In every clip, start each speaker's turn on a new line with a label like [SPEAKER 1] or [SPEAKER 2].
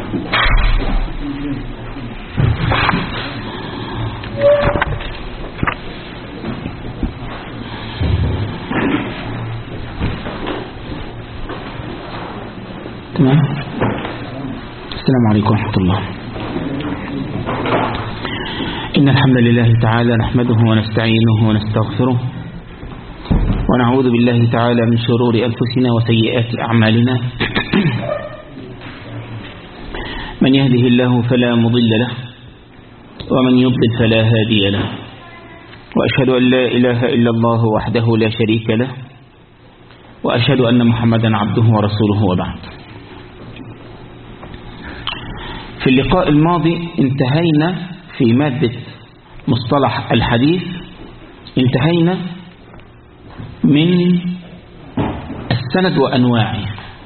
[SPEAKER 1] تمام. السلام عليكم ورحمة الله. إن الحمد لله تعالى نحمده ونستعينه ونستغفره ونعوذ بالله تعالى من شرور أنفسنا وسيئات أعمالنا. من يهده الله فلا مضل له ومن يضلل فلا هادي له، وأشهد أن لا إله إلا الله وحده لا شريك له، وأشهد أن محمدا عبده ورسوله، وبعد. في اللقاء الماضي انتهينا في مادة مصطلح الحديث، انتهينا من السند وأنواعه.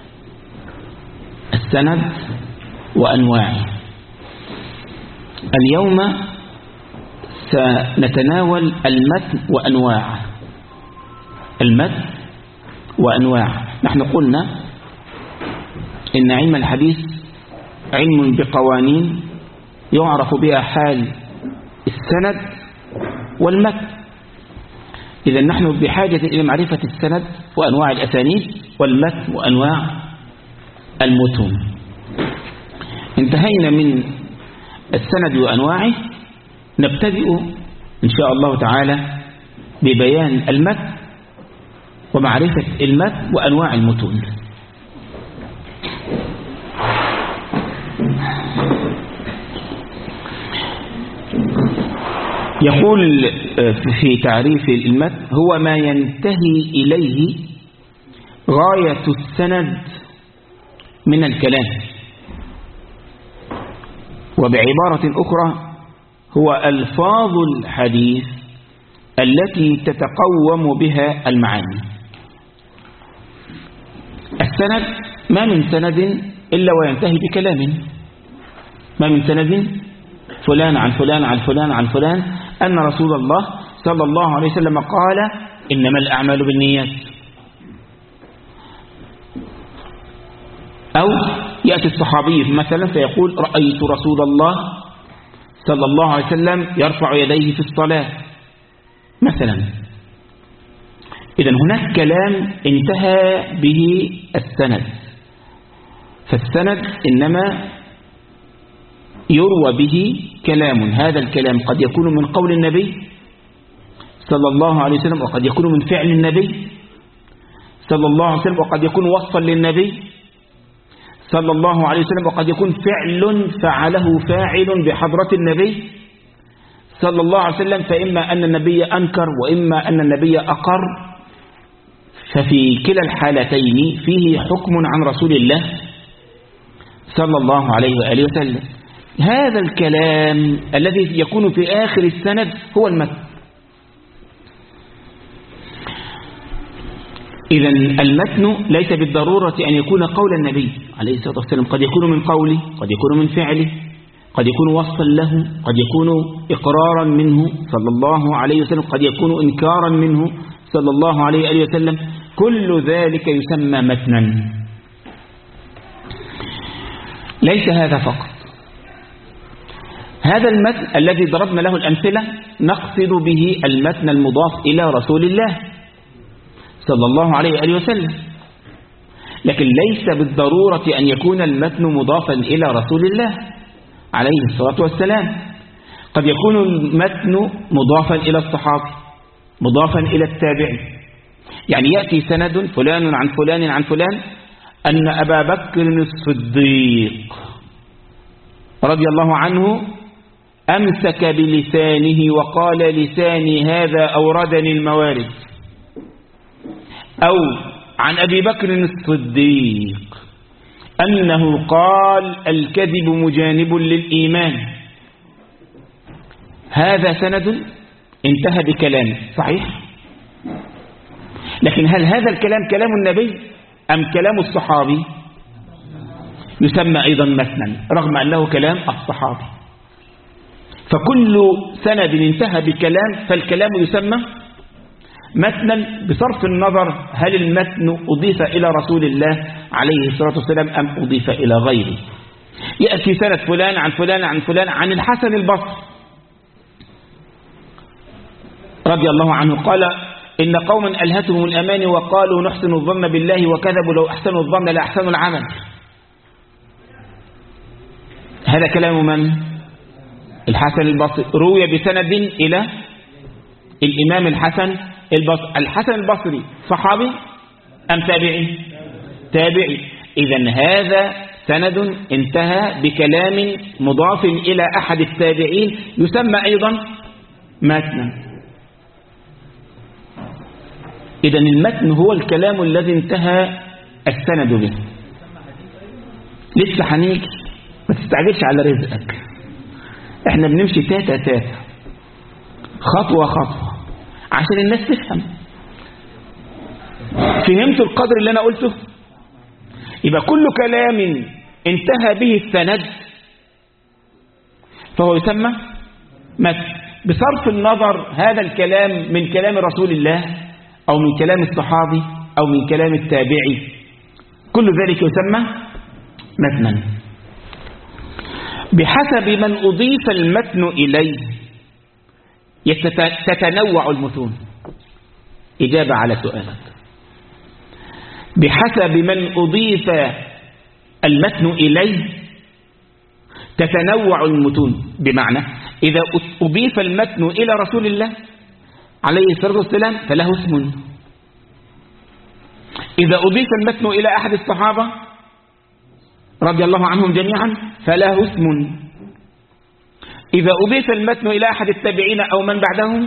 [SPEAKER 1] السند وأنواعه. اليوم سنتناول المتن وأنواعه. المتن وأنواعه. نحن قلنا إن علم الحديث علم بقوانين يعرف بها حال السند والمتن. إذا نحن بحاجة إلى معرفة السند وأنواع الأسانيد والمتن وأنواع المتون. انتهينا من السند وأنواعه، نبتدئ إن شاء الله تعالى ببيان المتن ومعرفة المتن وأنواع المتون. يقول في تعريف المتن: هو ما ينتهي إليه غاية السند من الكلام، وبعبارة أخرى هو ألفاظ الحديث التي تتقوم بها المعاني. السند ما من سند إلا وينتهي بكلام. ما من سند فلان عن فلان عن فلان عن فلان أن رسول الله صلى الله عليه وسلم قال: إنما الأعمال بالنيات. أو يأتي الصحابي مثلا فيقول: رأيت رسول الله صلى الله عليه وسلم يرفع يديه في الصلاة مثلا. إذن هناك كلام انتهى به السند. فالسند إنما يروى به كلام. هذا الكلام قد يكون من قول النبي صلى الله عليه وسلم، وقد يكون من فعل النبي صلى الله عليه وسلم، وقد يكون وصفا للنبي صلى الله عليه وسلم، وقد يكون فعل فعله فاعل بحضرة النبي صلى الله عليه وسلم، فإما أن النبي أنكر وإما أن النبي أقر. ففي كلا الحالتين فيه حكم عن رسول الله صلى الله عليه وآله وسلم. هذا الكلام الذي يكون في آخر السند هو المتن. إذا المتن ليس بالضرورة أن يكون قول النبي عليه الصلاة والسلام، قد يكون من قوله، قد يكون من فعله، قد يكون وصفا له، قد يكون إقرارا منه صلى الله عليه وسلم، قد يكون إنكارا منه صلى الله عليه وآله وسلم. كل ذلك يسمى متنا. ليس هذا فقط. هذا المتن الذي ضربنا له الأمثلة نقصد به المتن المضاف إلى رسول الله صلى الله عليه وآله وسلم، لكن ليس بالضرورة أن يكون المتن مضافا إلى رسول الله عليه الصلاة والسلام. قد يكون المتن مضافا إلى الصحابي، مضافا إلى التابعي. يعني يأتي سند فلان عن فلان عن فلان أن أبا بكر الصديق رضي الله عنه أمسك بلسانه وقال: لساني هذا أوردني الموارد. أو عن أبي بكر الصديق أنه قال: الكذب مجانب للإيمان. هذا سند انتهى بكلام صحيح، لكن هل هذا الكلام كلام النبي أم كلام الصحابي؟ يسمى أيضا متنا رغم أنه كلام الصحابي. فكل سند انتهى بكلام فالكلام يسمى متنا، بصرف النظر هل المتن أضيف إلى رسول الله عليه الصلاة والسلام أم أضيف إلى غيره. يأتي سند فلان عن فلان عن فلان عن الحسن البصري رضي الله عنه قال إن قوما ألهتهم الأمان وقالوا نحسن الظن بالله وكذبوا لو أحسنوا الظن لأحسنوا العمل. هذا كلام من؟ الحسن البصري، روي بسند إلى الإمام الحسن البصري. الحسن البصري صحابي أم تابعي؟ تابعي. إذن هذا سند انتهى بكلام مضاف إلى أحد التابعين يسمى أيضا متنا. إذن المتن هو الكلام الذي انتهى السند به. لسه هنيجي، ما تستعجلش على رزقك، احنا بنمشي تاتا تاتا خطوة خطوة عشان الناس تفهم. فهمتوا القدر اللي أنا قلته؟ يبقى كل كلام انتهى به السند فهو يسمى متن، بصرف النظر هذا الكلام من كلام رسول الله أو من كلام الصحابي أو من كلام التابعي، كل ذلك يسمى متنا. بحسب من أضيف المتن إليه تتنوع المتون. إجابة على سؤالك، بحسب من أضيف المتن إليه تتنوع المتون. بمعنى إذا أضيف المتن إلى رسول الله عليه الصلاة والسلام فله اسم، إذا أضيف المتن إلى أحد الصحابة رضي الله عنهم جميعا فله اسم، إذا أضيف المتن إلى أحد التابعين أو من بعدهم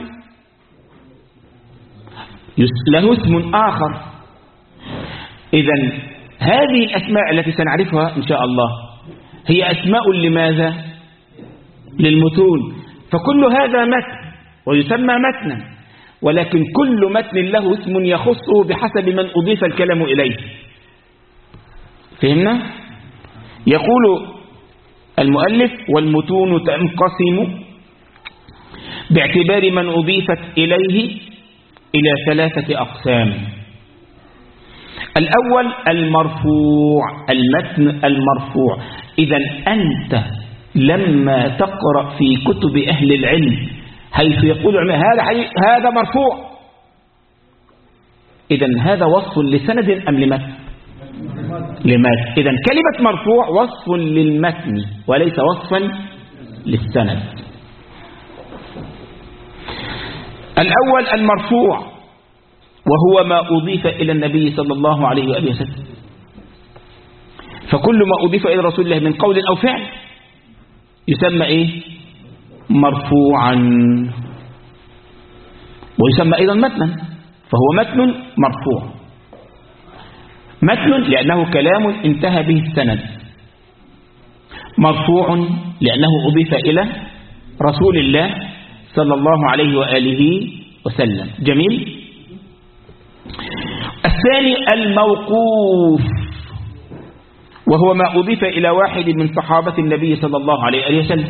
[SPEAKER 1] له اسم آخر. إذن هذه الأسماء التي سنعرفها إن شاء الله هي أسماء لماذا؟ للمتون. فكل هذا متن ويسمى متنا، ولكن كل متن له اسم يخصه بحسب من أضيف الكلام إليه. فهمنا؟ يقول المؤلف والمتون تنقسم باعتبار من أضيفت إليه إلى 3 أقسام. الأول المرفوع، المتن المرفوع. إذا أنت لما تقرأ في كتب أهل العلم حيث يقول هذا مرفوع، إذا هذا وصف لسند أم لمتن؟ لمتن. إذا كلمة مرفوع وصف للمتن وليس وصفا للسند. الأول المرفوع وهو ما أضيف إلى النبي صلى الله عليه وآله وسلم. فكل ما أضيف إلى رسول الله من قول أو فعل يسمى إيه؟ مرفوعا، ويسمى أيضا متنا، فهو متن مرفوع. متن لأنه كلام انتهى به السند، مرفوع لأنه أضيف إلى رسول الله صلى الله عليه وآله وسلم. جميل. الثاني الموقوف وهو ما أضيف إلى واحد من صحابة النبي صلى الله عليه وآله وسلم،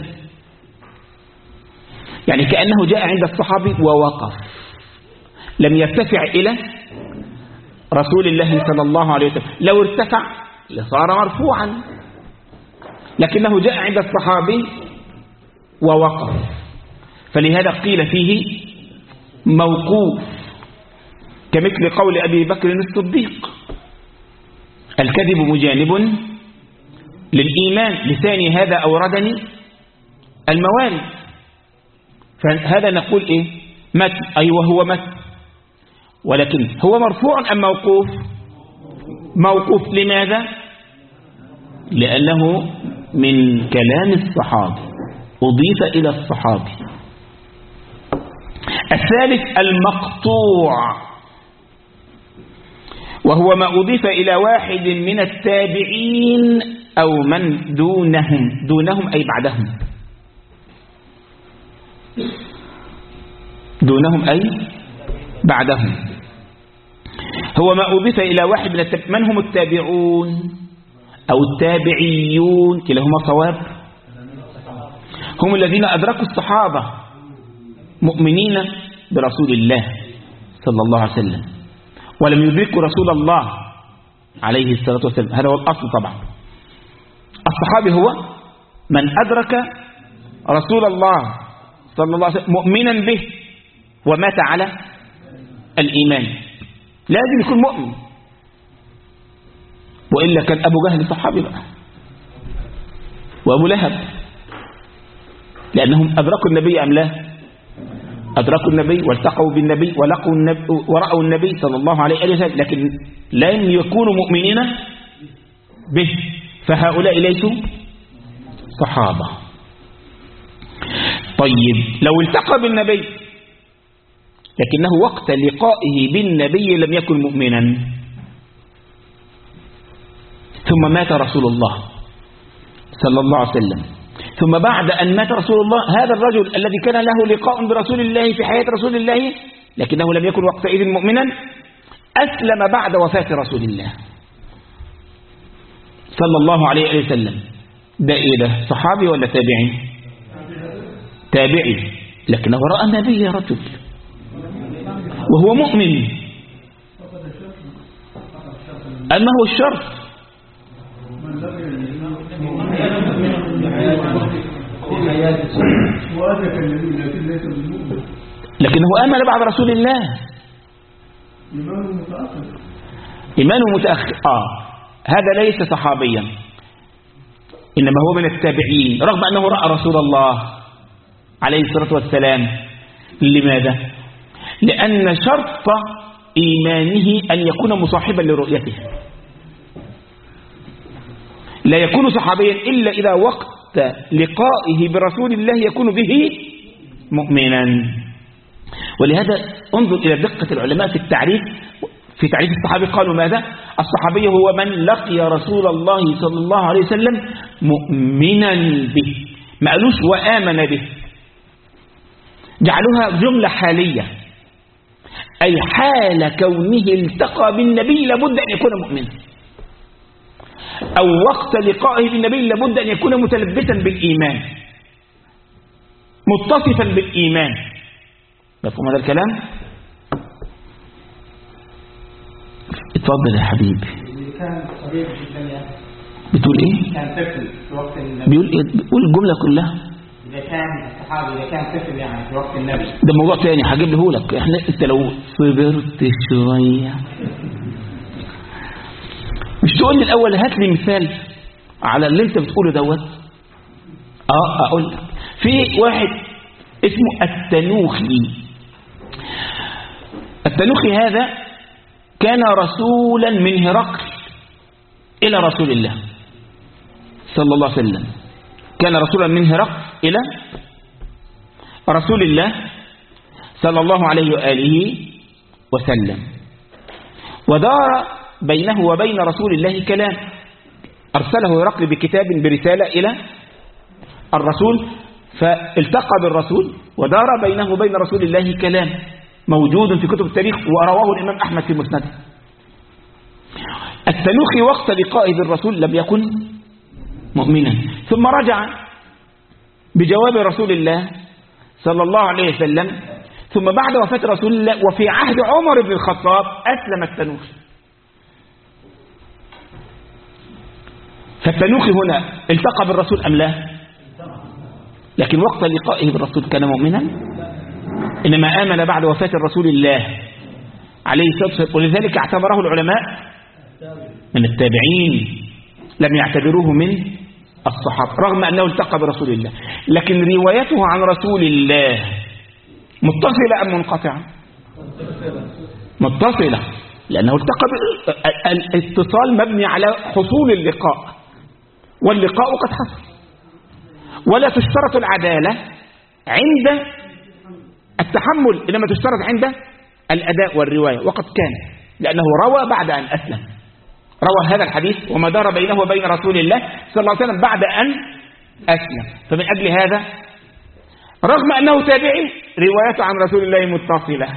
[SPEAKER 1] يعني كأنه جاء عند الصحابي ووقف، لم يرتفع إلى رسول الله صلى الله عليه وسلم. لو ارتفع لصار مرفوعا، لكنه جاء عند الصحابي ووقف، فلهذا قيل فيه موقوف، كمثل قول أبي بكر الصديق الكذب مجانب للإيمان، لساني هذا أوردني الموارد. فهذا نقول إيه؟ متن، أيوة هو متن، ولكن هو مرفوع أم موقوف؟ موقوف. لماذا؟ لأنه من كلام الصحابي أضيف إلى الصحابي. الثالث المقطوع وهو ما أضيف إلى واحد من التابعين أو من دونهم أي بعدهم، دونهم أي بعدهم. هو ما أضيف إلى واحد من من هم التابعون أو التابعيون، كلاهما صواب. هم الذين أدركوا الصحابة مؤمنين برسول الله صلى الله عليه وسلم ولم يدركوا رسول الله عليه الصلاة والسلام. هذا هو الأصل طبعا. الصحابي هو من أدرك رسول الله صلى الله عليه وسلم مؤمنا به ومات على الإيمان، لازم يكون مؤمن، وإلا كان أبو جهل صحابي بقى وأبو لهب، لأنهم أدركوا النبي أم لا؟ أدركوا النبي والتقوا بالنبي ولقوا النبي ورأوا النبي صلى الله عليه وسلم، لكن لم يكونوا مؤمنين به، فهؤلاء ليسوا صحابة. طيب لو التقى بالنبي لكنه وقت لقائه بالنبي لم يكن مؤمنا، ثم مات رسول الله صلى الله عليه وسلم، ثم بعد أن مات رسول الله هذا الرجل الذي كان له لقاء برسول الله في حياة رسول الله لكنه لم يكن وقتئذ مؤمنا، أسلم بعد وفاة رسول الله صلى الله عليه وسلم، ده إيه ده؟ صحابي ولا تابعي؟ تابعي، لكنه رأى النبي يا رجل وهو مؤمن. أما هو الشرط لكنه آمن بعد رسول الله، إيمانه متأخر. هذا ليس صحابيا، إنما هو من التابعين رغم أنه رأى رسول الله عليه الصلاة والسلام. لماذا؟ لأن شرط إيمانه أن يكون مصاحبا لرؤيته، لا يكون صحابيا إلا إذا وقت لقائه برسول الله يكون به مؤمنا. ولهذا انظر إلى دقة العلماء في التعريف، في تعريف الصحابي قالوا ماذا؟ الصحابي هو من لقي رسول الله صلى الله عليه وسلم مؤمنا به، ما قالوش وآمن به، جعلوها جملة حالية، أي حال كونه التقى بالنبي لابد أن يكون مؤمنا، أو وقت لقائه بالنبي لابد أن يكون متلبسا بالإيمان متصفا بالإيمان. مفهوم هذا الكلام؟ اتفضل يا حبيبي. بتقول ايه؟
[SPEAKER 2] كان طفل في وقت النبي.
[SPEAKER 1] بيقول ايه؟ بيقول الجملة كلها.
[SPEAKER 2] إذا كان الصحابي إذا كان طفل يعني في وقت النبي.
[SPEAKER 1] ده موضوع تاني هجيب له لك. احنا انت لو صبرت شوية مش تقول لي الأول هات لي مثال على اللي انت بتقوله دوت. اقول لك في واحد اسمه التنوخي. التنوخي هذا كان رسولا من هرقل إلى رسول الله صلى الله عليه وسلم، كان رسولا من هرقل إلى رسول الله صلى الله عليه وآله وسلم، ودار بينه وبين رسول الله كلام، أرسله هرقل بكتاب برسالة إلى الرسول، فالتقى بالرسول ودار بينه وبين رسول الله كلام موجود في كتب التاريخ، ورواه الإمام أحمد في مسنده. التنوخي وقت لقائه بالرسول لم يكن مؤمنا، ثم رجع بجواب رسول الله صلى الله عليه وسلم، ثم بعد وفاة رسول الله وفي عهد عمر بن الخطاب أسلم التنوخي. فالتنوخي هنا التقى بالرسول أم لا؟ لكن وقت لقائه بالرسول كان مؤمنا، إنما آمن بعد وفاة الرسول الله عليه الصلاة والسلام، ولذلك اعتبره العلماء من التابعين، لم يعتبروه من الصحابة رغم أنه التقى برسول الله. لكن روايته عن رسول الله متصلة أم منقطعة؟ متصلة، لأنه التقى. الاتصال مبني على حصول اللقاء، واللقاء قد حصل، ولا تشترط العدالة عند التحمل، إنما تشترط عند الأداء والرواية، وقد كان لأنه روى بعد أن أسلم، روى هذا الحديث وما دار بينه وبين رسول الله صلى الله عليه وسلم بعد أن أسلم. فمن أجل هذا رغم أنه تابعي روايته عن رسول الله متصلة.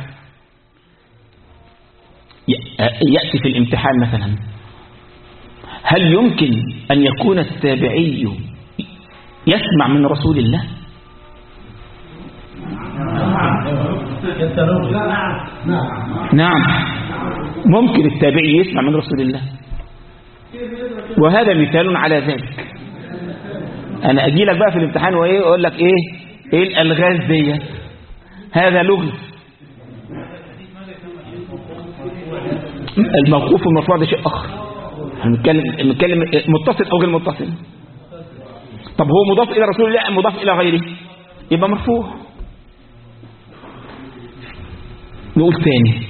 [SPEAKER 1] يأتي في الامتحان مثلا هل يمكن أن يكون التابعي يسمع من رسول الله؟ نعم، ممكن التابعي يسمع من رسول الله، وهذا مثال على ذلك. أنا أجي لك بقى في الامتحان وإيه أقول لك إيه الألغاز دي، هذا لغز. الموقوف والمرفوع ده شيء آخر، نتكلم متصل أو غير متصل. طب هو مضاف إلى رسول الله أم مضاف إلى غيره؟ يبقى مرفوع. نقول ثاني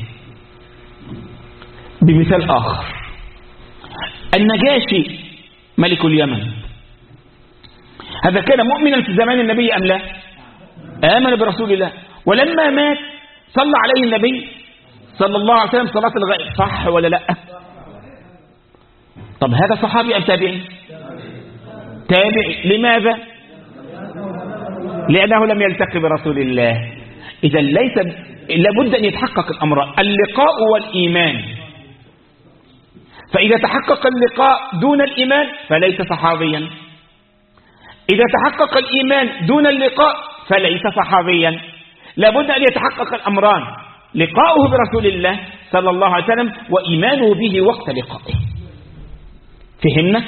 [SPEAKER 1] بمثال آخر. النجاشي ملك اليمن هذا كان مؤمنا في زمان النبي أم لا؟ آمن برسول الله، ولما مات صلى عليه النبي صلى الله عليه وسلم صلاة الغائب، صح ولا لا؟ طب هذا صحابي أم تابعي؟ تابعي. لماذا؟ لأنه لم يلتقي برسول الله. إذا لابد أن يتحقق الأمران، اللقاء والإيمان. فإذا تحقق اللقاء دون الإيمان فليس صحابيا، إذا تحقق الإيمان دون اللقاء فليس صحابيا. لابد أن يتحقق الأمران، لقاؤه برسول الله صلى الله عليه وسلم وإيمانه به وقت لقائه. فهمنا؟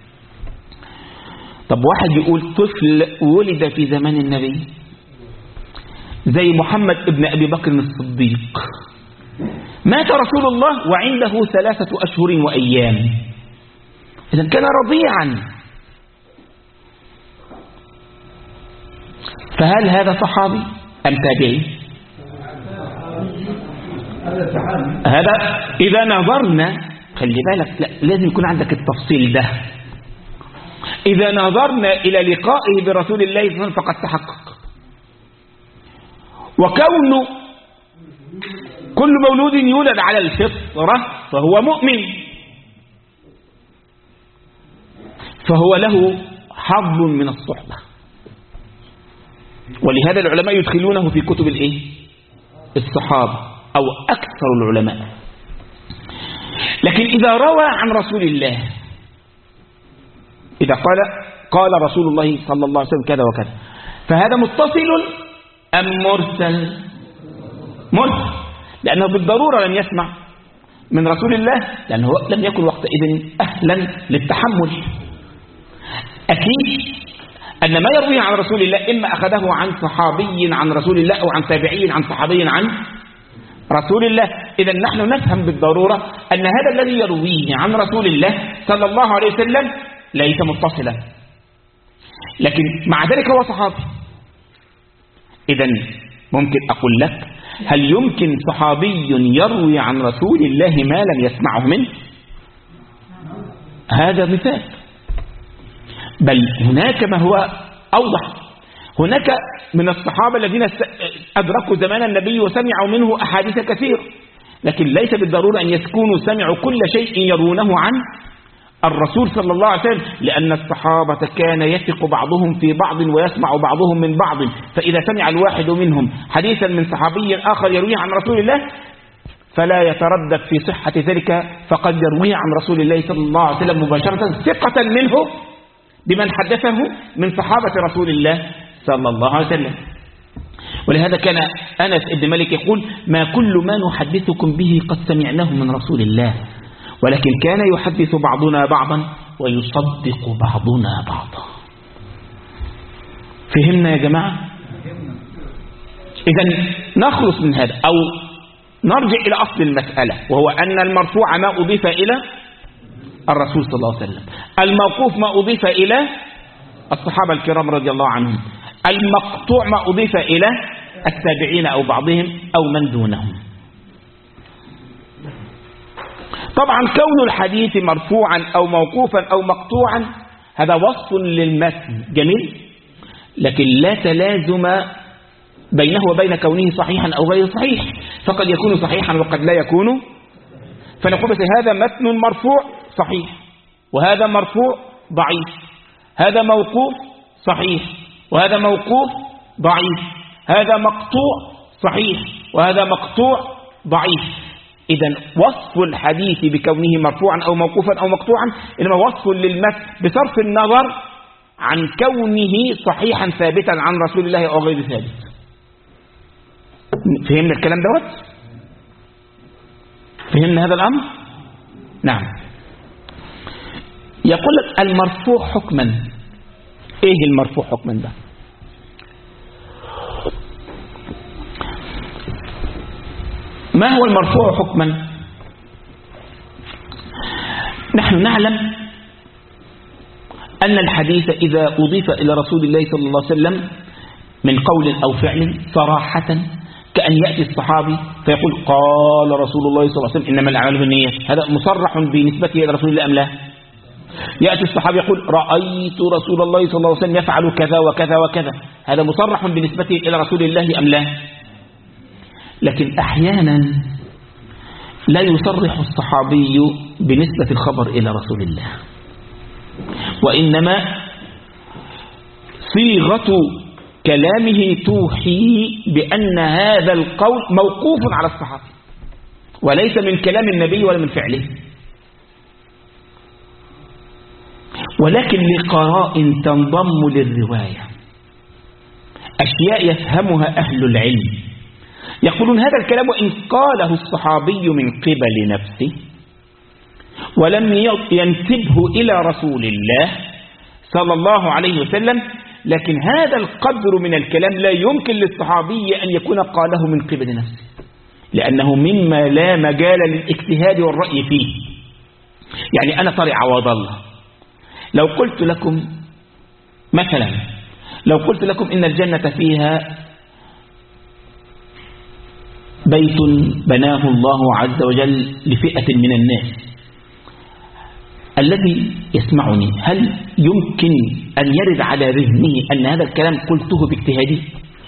[SPEAKER 1] طب واحد يقول طفل ولد في زمان النبي زي محمد ابن أبي بكر الصديق، مات رسول الله وعنده 3 أشهر وأيام، إذن كان رضيعا، فهل هذا صحابي أم تابعي؟ هذا إذا نظرنا، خلي بالك، لا لازم يكون عندك التفصيل ده. إذا نظرنا إلى لقائه برسول الله صلى الله عليه وسلم فقد تحقق. وكون كل مولود يولد على الفطرة فهو مؤمن، فهو له حظ من الصحبة، ولهذا العلماء يدخلونه في كتب الصحابة أو أكثر العلماء. لكن إذا روى عن رسول الله، إذا قال رسول الله صلى الله عليه وسلم كذا وكذا، فهذا متصل أم مرسل؟ مرسل، لأنه بالضرورة لم يسمع من رسول الله، لأنه لم يكن وقتئذ أهلا للتحمل. أكيد أن ما يرويه عن رسول الله إما أخذه عن صحابي عن رسول الله أو عن تابعي عن صحابي عن رسول الله. إذا نحن نفهم بالضرورة أن هذا الذي يرويه عن رسول الله صلى الله عليه وسلم ليس متصلا، لكن مع ذلك هو صحابي. إذا ممكن أقول لك، هل يمكن صحابي يروي عن رسول الله ما لم يسمعه منه؟ هذا مثال. بل هناك ما هو أوضح، هناك من الصحابة الذين أدركوا زمان النبي وسمعوا منه أحاديث كثير، لكن ليس بالضرورة أن يكونوا سمعوا كل شيء يرونه عن الرسول صلى الله عليه وسلم، لأن الصحابة كان يثق بعضهم في بعض ويسمع بعضهم من بعض، فإذا سمع الواحد منهم حديثا من صحابي آخر يرويه عن رسول الله فلا يتردد في صحة ذلك، فقد يرويه عن رسول الله صلى الله عليه وسلم مباشرة ثقة منه بمن حدثه من صحابة رسول الله صلى الله عليه وسلم. ولهذا كان أنس بن مالك يقول: ما كل ما نحدثكم به قد سمعناه من رسول الله، ولكن كان يحدث بعضنا بعضا ويصدق بعضنا بعضا. فهمنا يا جماعة؟ إذن نخلص من هذا أو نرجع إلى أصل المسألة، وهو أن المرفوع ما أضيف إلى الرسول صلى الله عليه وسلم، الموقوف ما أضيف إلى الصحابة الكرام رضي الله عنهم، المقطوع ما أضيف إلى التابعين أو بعضهم أو من دونهم. طبعا كون الحديث مرفوعا أو موقوفا أو مقطوعا هذا وصف للمتن جميل، لكن لا تلازم بينه وبين كونه صحيحا أو غير صحيح، فقد يكون صحيحا وقد لا يكون. فنقول بس هذا متن مرفوع صحيح، وهذا مرفوع ضعيف، هذا موقوف صحيح وهذا موقوف ضعيف، هذا مقطوع صحيح وهذا مقطوع ضعيف. إذن وصف الحديث بكونه مرفوعا أو موقوفا أو مقطوعا إنما وصف للمتن بصرف النظر عن كونه صحيحا ثابتا عن رسول الله أو غير ثابت. فهمنا الكلام دوت؟ فهمنا هذا الأمر؟ نعم. يقول لك المرفوع حكما ايه المرفوع حكما ده؟ ما هو المرفوع حكما؟ نحن نعلم أن الحديث إذا أضيف إلى رسول الله صلى الله عليه وسلم من قول أو فعل صراحة، كأن يأتي الصحابي فيقول قال رسول الله صلى الله عليه وسلم إنما الأعمال بالنيات، هذا مصرح بنسبته إلى رسول الله أم لا؟ يأتي الصحابي يقول رأيت رسول الله صلى الله عليه وسلم يفعل كذا وكذا وكذا، هذا مصرح بنسبته إلى رسول الله أم لا؟ لكن أحيانا لا يصرح الصحابي بنسبة الخبر إلى رسول الله، وإنما صيغة كلامه توحي بأن هذا القول موقوف على الصحابي وليس من كلام النبي ولا من فعله، ولكن لقراء تنضم للرواية، أشياء يفهمها أهل العلم، يقولون هذا الكلام وإن قاله الصحابي من قبل نفسه ولم ينسبه إلى رسول الله صلى الله عليه وسلم، لكن هذا القدر من الكلام لا يمكن للصحابي أن يكون قاله من قبل نفسه، لأنه مما لا مجال للاجتهاد والرأي فيه. يعني أنا طارق عوض الله لو قلت لكم مثلا، لو قلت لكم إن الجنة فيها بيت بناه الله عز وجل لفئة من الناس، الذي يسمعني هل يمكن أن يرد على ذهنه أن هذا الكلام قلته باجتهادي؟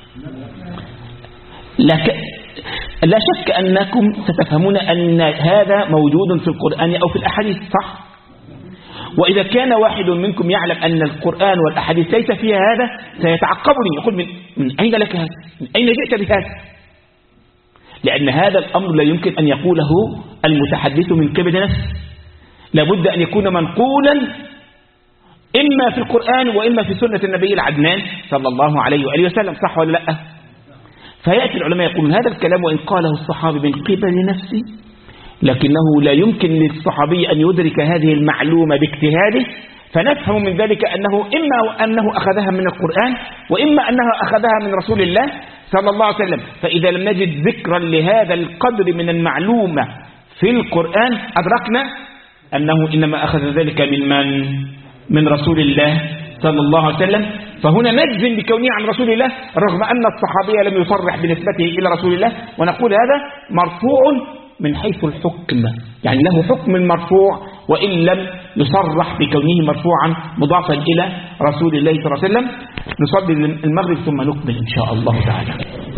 [SPEAKER 1] لا شك أنكم ستفهمون أن هذا موجود في القرآن أو في الأحاديث، صح؟ وإذا كان واحد منكم يعلم أن القرآن والأحاديث ليس فيها هذا سيتعقبني، يقول من أين لك هذا؟ من أين جئت بهذا؟ لأن هذا الأمر لا يمكن أن يقوله المتحدث من قبل نفسه، لابد أن يكون منقولا إما في القرآن وإما في سنة النبي العدنان صلى الله عليه وآله وسلم، صح ولا لا؟ فيأتي العلماء يقولون هذا الكلام وإن قاله الصحابي من قبل نفسه، لكنه لا يمكن للصحابي أن يدرك هذه المعلومة باجتهاده، فنفهم من ذلك أنه إما أنه أخذها من القرآن وإما أنه أخذها من رسول الله صلى الله عليه وسلم. فإذا لم نجد ذكرا لهذا القدر من المعلومة في القرآن أدركنا أنه إنما أخذ ذلك من رسول الله صلى الله عليه وسلم. فهنا نجزم بكونه عن رسول الله رغم أن الصحابي لم يصرح بنسبته إلى رسول الله، ونقول هذا مرفوع من حيث الحكم، يعني له حكم المرفوع وإن لم يصرح بكونه مرفوعا مضافا إلى رسول الله صلى الله عليه وسلم. نصلي المغرب ثم نكمل إن شاء الله تعالى.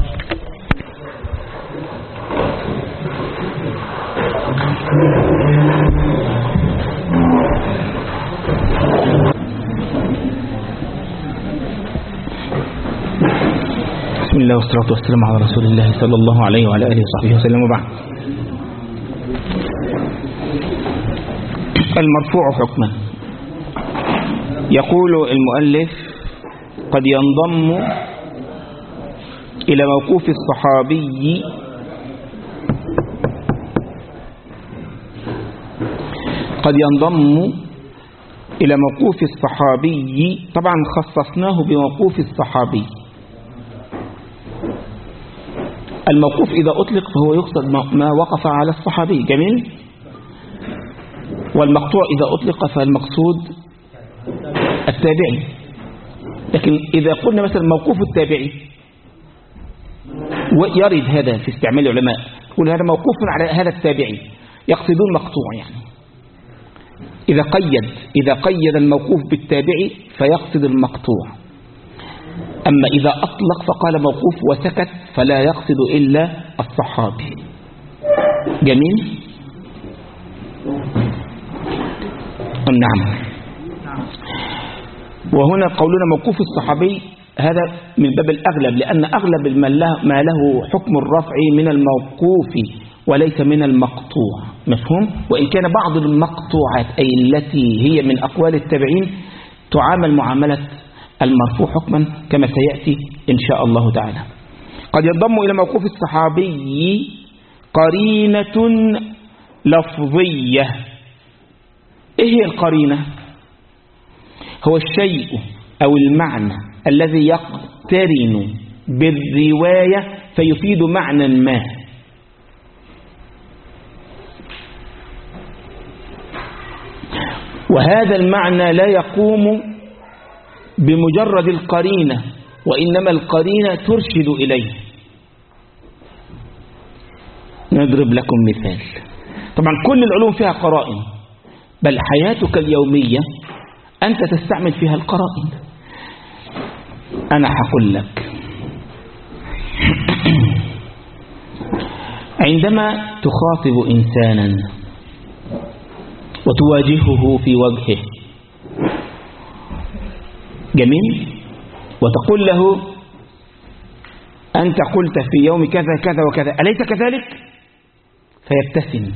[SPEAKER 1] بسم الله والصلاة والسلام على رسول الله صلى الله عليه وعلى آله وصحبه وسلم، وبعد. المرفوع حكما، يقول المؤلف قد ينضم إلى موقوف الصحابي إلى موقوف الصحابي، طبعا خصصناه بموقوف الصحابي. الموقوف إذا أطلق فهو يقصد ما وقف على الصحابي، جميل. والمقطوع إذا أطلق فالمقصود التابعي. لكن إذا قلنا مثلا موقوف التابعي ويرد هذا في استعمال العلماء، يقول هذا موقوف على هذا التابعي، يقصدون مقطوع. يعني إذا قيد الموقوف بالتابعي فيقصد المقطوع، أما إذا أطلق فقال موقوف وسكت فلا يقصد إلا الصحابي. جميل. نعم. وهنا قولنا موقوف الصحابي هذا من باب الأغلب، لأن أغلب ما له حكم الرفع من الموقوف وليس من المقطوع، مفهوم؟ وإن كان بعض المقطوعات أي التي هي من أقوال التابعين تعامل معاملة المرفوع حكما كما سيأتي إن شاء الله تعالى. قد ينضم إلى موقوف الصحابي قرينة لفظية. إيه هي القرينة؟ هو الشيء أو المعنى الذي يقترن بالرواية فيفيد معنى ما. وهذا المعنى لا يقوم بمجرد القرينة، وإنما القرينة ترشد إليه. نضرب لكم مثال. طبعا كل العلوم فيها قرائن، بل حياتك اليومية أنت تستعمل فيها القرائن. أنا هقول لك، عندما تخاطب إنسانا وتواجهه في وجهه، جميل، وتقول له أنت قلت في يوم كذا كذا وكذا، أليس كذلك؟ فيبتسم.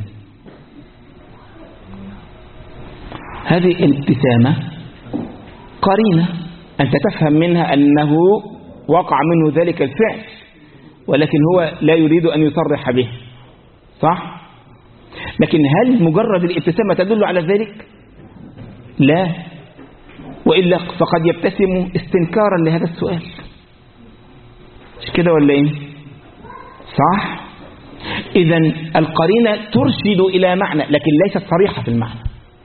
[SPEAKER 1] هذه الابتسامة قرينة، أنت تفهم منها أنه وقع منه ذلك الفعل، ولكن هو لا يريد أن يصرح به، صح؟ لكن هل مجرد الابتسامة تدل على ذلك؟ لا، وإلا فقد يبتسم استنكارا لهذا السؤال، مش كده ولا إيه؟ صح؟ إذن القرينة ترشد إلى معنى لكن ليست صريحة في المعنى.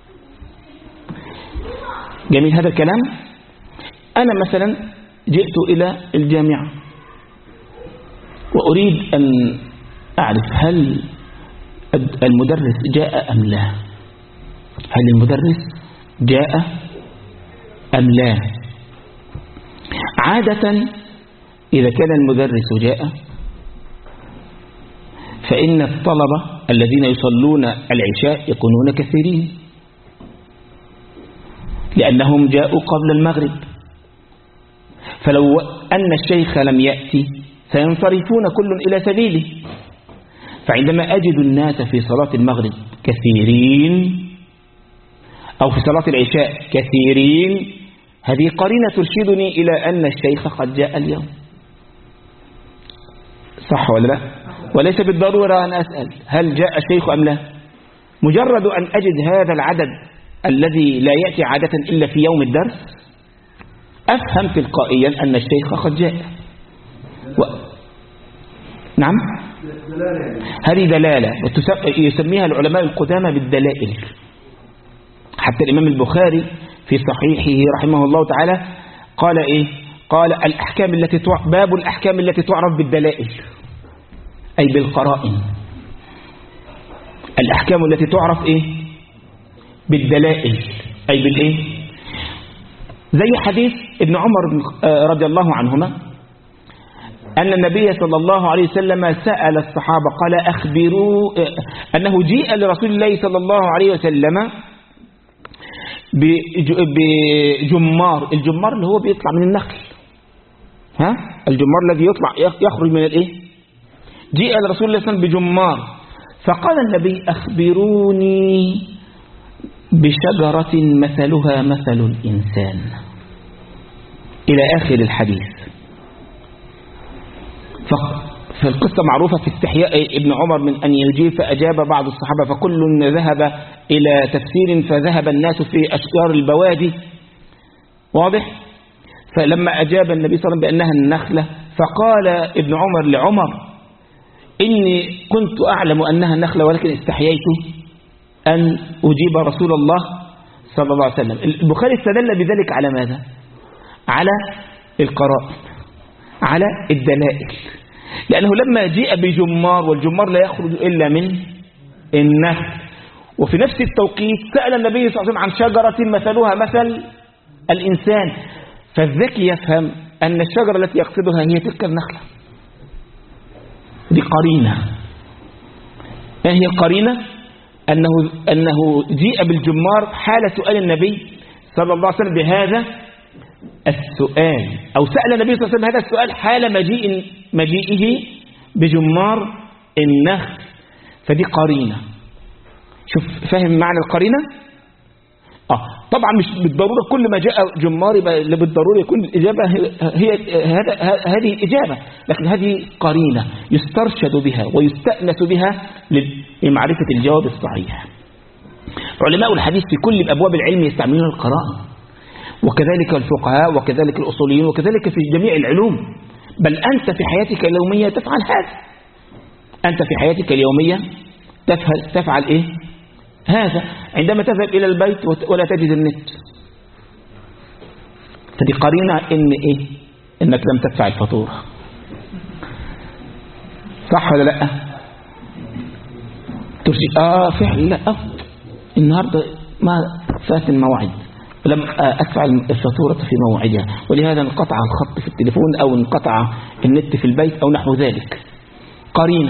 [SPEAKER 1] جميل هذا الكلام. أنا مثلا جئت إلى الجامعة وأريد أن أعرف هل المدرس جاء أم لا، هل المدرس جاء أم لا. عادة إذا كان المدرس جاء فإن الطلبة الذين يصلون العشاء يكونون كثيرين، لأنهم جاءوا قبل المغرب، فلو أن الشيخ لم يأتي سينصرفون كل إلى سبيله. فعندما أجد الناس في صلاة المغرب كثيرين أو في صلاة العشاء كثيرين، هذه قرينة ترشدني إلى أن الشيخ قد جاء اليوم، صح ولا لا؟ وليس بالضرورة أن أسأل هل جاء الشيخ أم لا، مجرد أن أجد هذا العدد الذي لا يأتي عادة إلا في يوم الدرس أفهم تلقائيا أن الشيخ قد جاء. نعم، هذه دلالة يسميها العلماء القدامى بالدلائل. حتى الإمام البخاري في صحيحه رحمه الله تعالى قال إيه؟ قال الأحكام التي باب الأحكام التي تعرف بالدلائل، أي بالقرائن. الأحكام التي تعرف إيه؟ بالدلائل، أي بالإيه؟ زي حديث ابن عمر رضي الله عنهما أن النبي صلى الله عليه وسلم سأل الصحابة قال أخبروا أنه جيء لرسول الله صلى الله عليه وسلم بجمار. الجمار اللي هو بيطلع من النخل، ها؟ الجمار الذي يخرج من الإيه؟ جيء لرسول الله صلى الله عليه وسلم بجمار، فقال النبي أخبروني بشجرة مثلها مثل الإنسان إلى آخر الحديث. فالقصة معروفة في استحياء ابن عمر من أن يجيب، فأجاب بعض الصحابة فكل ذهب إلى تفسير، فذهب الناس في أشجار البوادي، واضح؟ فلما أجاب النبي صلى الله عليه وسلم بأنها النخلة، فقال ابن عمر لعمر إني كنت أعلم أنها النخلة ولكن استحييت أن أجيب رسول الله صلى الله عليه وسلم. البخاري استدل بذلك على ماذا؟ على القرائن، على الدلائل، لأنه لما جاء بجمار، والجمار لا يخرج إلا من النخل، وفي نفس التوقيت سأل النبي صلى الله عليه وسلم عن شجرة مثلها مثل الإنسان، فالذكي يفهم أن الشجرة التي يقصدها هي تلك النخلة. دي قرينة. ما هي القرينة؟ أنه جيء بالجمار حال سؤال النبي صلى الله عليه وسلم بهذا السؤال، أو سأل النبي صلى الله عليه وسلم هذا السؤال حال مجيئه بجمار النخل، فدي قرينة. شوف فاهم معنى القرينة؟ طبعا مش بالضرورة كل ما جاء جمار يبقى بالضرورة يكون الإجابة هي هذه الإجابة، لكن هذه قرينة يسترشد بها ويستأنس بها لمعرفة الجواب الصحيح. علماء الحديث في كل أبواب العلم يستعملون القرائن، وكذلك الفقهاء وكذلك الأصوليين وكذلك في جميع العلوم. بل أنت في حياتك اليومية تفعل هذا. أنت في حياتك اليومية تفعل إيه؟ هذا. عندما تذهب إلى البيت ولا تجد النت، فدي قرينة إن إيه؟ إنك لم تدفع الفاتورة. صح ولا لا؟ ترشي فعلا لا، النهاردة ما فات الموعد، لم أدفع الفاتورة في موعدها، ولهذا انقطع الخط في التليفون أو انقطع النت في البيت أو نحو ذلك. قرينة.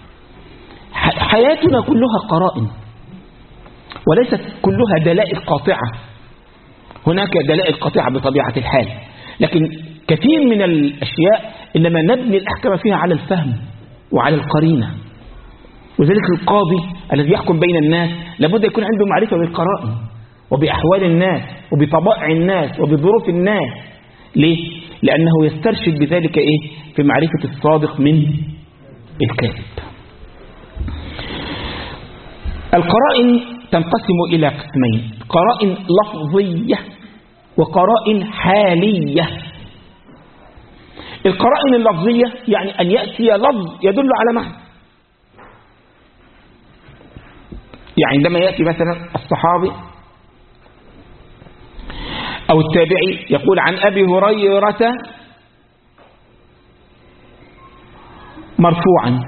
[SPEAKER 1] حياتنا كلها قرائن وليست كلها دلائل قاطعة. هناك دلائل قاطعة بطبيعة الحال، لكن كثير من الأشياء إنما نبني الأحكام فيها على الفهم وعلى القرينة. وذلك القاضي الذي يحكم بين الناس لابد يكون عنده معرفة بالقرائن وبأحوال الناس وبطبائع الناس وبظروف الناس. ليه؟ لأنه يسترشد بذلك إيه؟ في معرفة الصادق من الكاذب. القرائن تنقسم إلى قسمين: قرائن لفظية وقرائن حالية. القرائن اللفظية يعني أن يأتي لفظ يدل على معنى. يعني عندما يأتي مثلا الصحابي أو التابعي يقول عن أبي هريرة مرفوعا،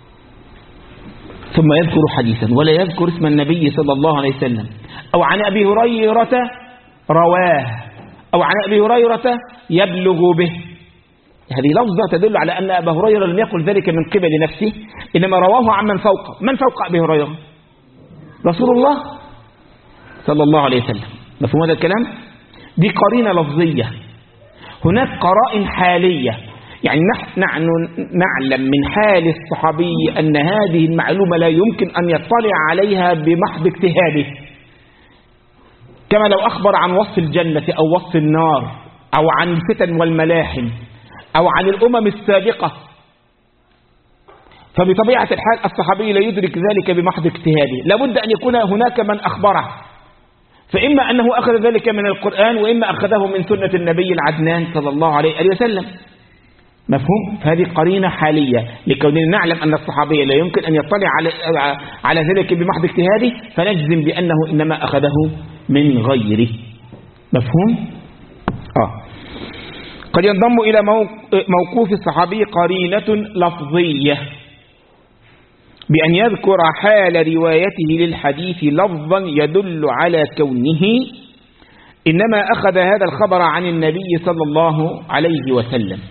[SPEAKER 1] ثم يذكر حديثا ولا يذكر اسم النبي صلى الله عليه وسلم، أو عن أبي هريرة رواه، أو عن أبي هريرة يبلغ به، هذه لفظة تدل على أن أبا هريرة لم يقل ذلك من قبل نفسه، إنما رواه عن من فوقه. من فوق أبي هريرة؟ رسول الله صلى الله عليه وسلم. مفهوم هذا الكلام؟ دي قرينة لفظية. هناك قرائن حالية، يعني نحن نعلم من حال الصحابي أن هذه المعلومة لا يمكن أن يطلع عليها بمحض اجتهاده، كما لو أخبر عن وصف الجنة أو وصف النار أو عن الفتن والملاحم أو عن الأمم السابقة، فبطبيعة الحال الصحابي لا يدرك ذلك بمحض اجتهاده، لابد أن يكون هناك من أخبره، فإما أنه أخذ ذلك من القرآن وإما أخذه من سنة النبي العدنان صلى الله عليه وسلم. مفهوم؟ فهذه قرينة حالية لكوننا نعلم أن الصحابي لا يمكن أن يطلع على ذلك بمحض اجتهاده، فنجزم بأنه إنما أخذه من غيره. مفهوم؟ قد ينضم إلى موقوف الصحابي قرينة لفظية بأن يذكر حال روايته للحديث لفظا يدل على كونه إنما أخذ هذا الخبر عن النبي صلى الله عليه وسلم،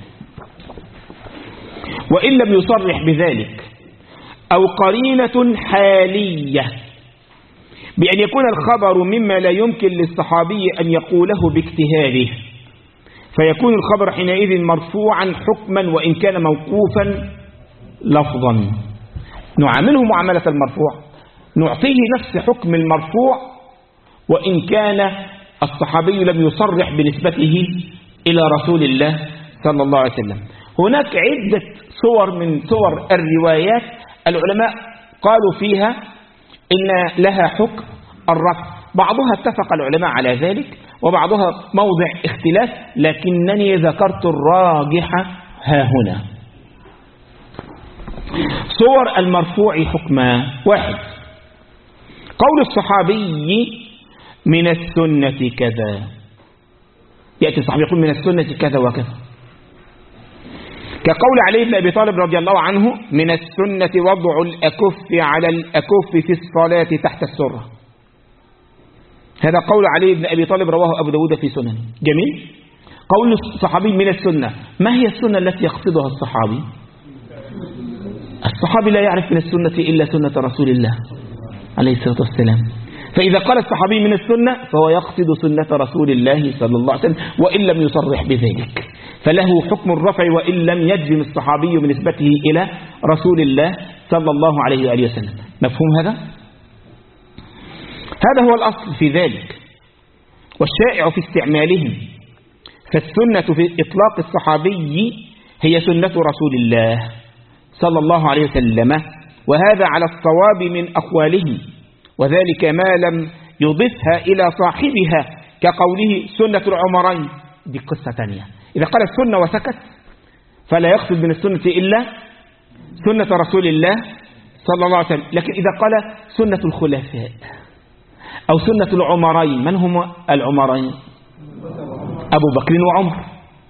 [SPEAKER 1] وإن لم يصرح بذلك. أو قرينة حالية بأن يكون الخبر مما لا يمكن للصحابي أن يقوله باجتهاده، فيكون الخبر حينئذ مرفوعا حكما وإن كان موقوفا لفظا. نعامله معاملة المرفوع، نعطيه نفس حكم المرفوع وإن كان الصحابي لم يصرح بنسبته إلى رسول الله صلى الله عليه وسلم. هناك عدة صور من صور الروايات العلماء قالوا فيها إن لها حكم الرفع، بعضها اتفق العلماء على ذلك وبعضها موضع اختلاف، لكنني ذكرت الراجح ها هنا. صور المرفوع حكما: 1، قول الصحابي من السنة كذا، يأتي الصحابي يقول من السنة كذا وكذا، كقول علي بن أبي طالب رضي الله عنه من السنة وضع الأكف على الأكف في الصلاة تحت السرة. هذا قول علي بن أبي طالب رواه أبو داود في سننه. جميل. قول الصحابي من السنة، ما هي السنة التي يقصدها الصحابي؟ الصحابي لا يعرف من السنة إلا سنة رسول الله عليه الصلاة والسلام، فإذا قال الصحابي من السنة فهو يقصد سنة رسول الله صلى الله عليه وسلم وإن لم يصرح بذلك، فله حكم الرفع وإن لم يجزم الصحابي بنسبته إلى رسول الله صلى الله عليه وآله وسلم. مفهوم هذا؟ هذا هو الأصل في ذلك والشائع في استعمالهم. فالسنة في إطلاق الصحابي هي سنة رسول الله صلى الله عليه وسلم، وهذا على الصواب من أقوالهم، وذلك ما لم يضفها إلى صاحبها كقوله سنة العمرين، دي قصة تانية. إذا قال السنة وسكت فلا يقصد من السنة إلا سنة رسول الله صلى الله عليه وسلم. لكن إذا قال سنة الخلفاء أو سنة العمرين، من هم العمرين؟ أبو بكر وعمر.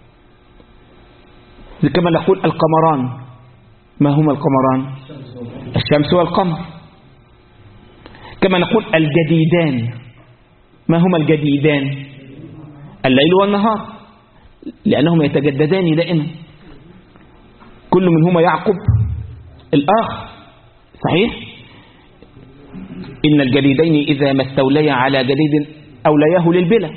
[SPEAKER 1] كما نقول القمران، ما هما القمران؟ الشمس والقمر. كما نقول الجديدان، ما هما الجديدان؟ الليل والنهار، لأنهما يتجددان دائما، كل منهما يعقب الآخر. صحيح؟ إن الجديدين إذا ما استوليا على جديد أولياه للبلا.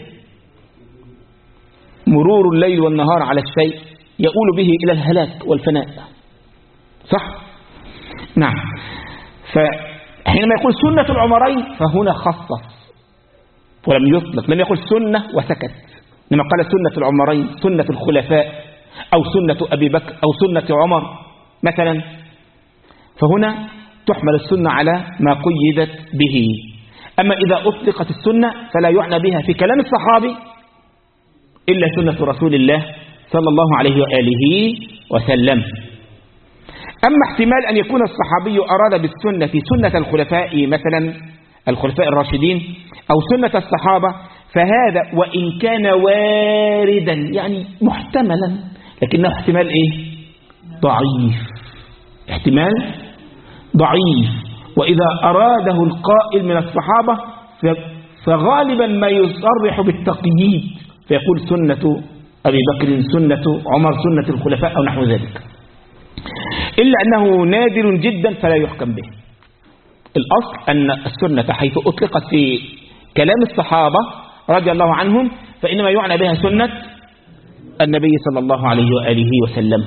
[SPEAKER 1] مرور الليل والنهار على الشيء يؤول به إلى الهلاك والفناء. صح؟ نعم. فحينما يقول سنة العمرين فهنا خصص ولم يطلق، لم يقل سنة وسكت. لما قال سنة العمرين، سنة الخلفاء أو سنة أبي بكر أو سنة عمر مثلا، فهنا تحمل السنة على ما قيدت به. أما إذا أطلقت السنة فلا يعنى بها في كلام الصحابي إلا سنة رسول الله صلى الله عليه وآله وسلم. أما احتمال أن يكون الصحابي أراد بالسنة سنة الخلفاء مثلا، الخلفاء الراشدين، أو سنة الصحابة، فهذا وإن كان واردا يعني محتملا، لكنه احتمال إيه؟ ضعيف. احتمال ضعيف. وإذا أراده القائل من الصحابة فغالبا ما يصرح بالتقييد، فيقول سنة أبي بكر، سنة عمر، سنة الخلفاء أو نحو ذلك، إلا أنه نادر جدا فلا يحكم به. الأصل أن السنة حيث أطلقت في كلام الصحابة رضي الله عنهم فإنما يعنى بها سنة النبي صلى الله عليه وآله وسلم.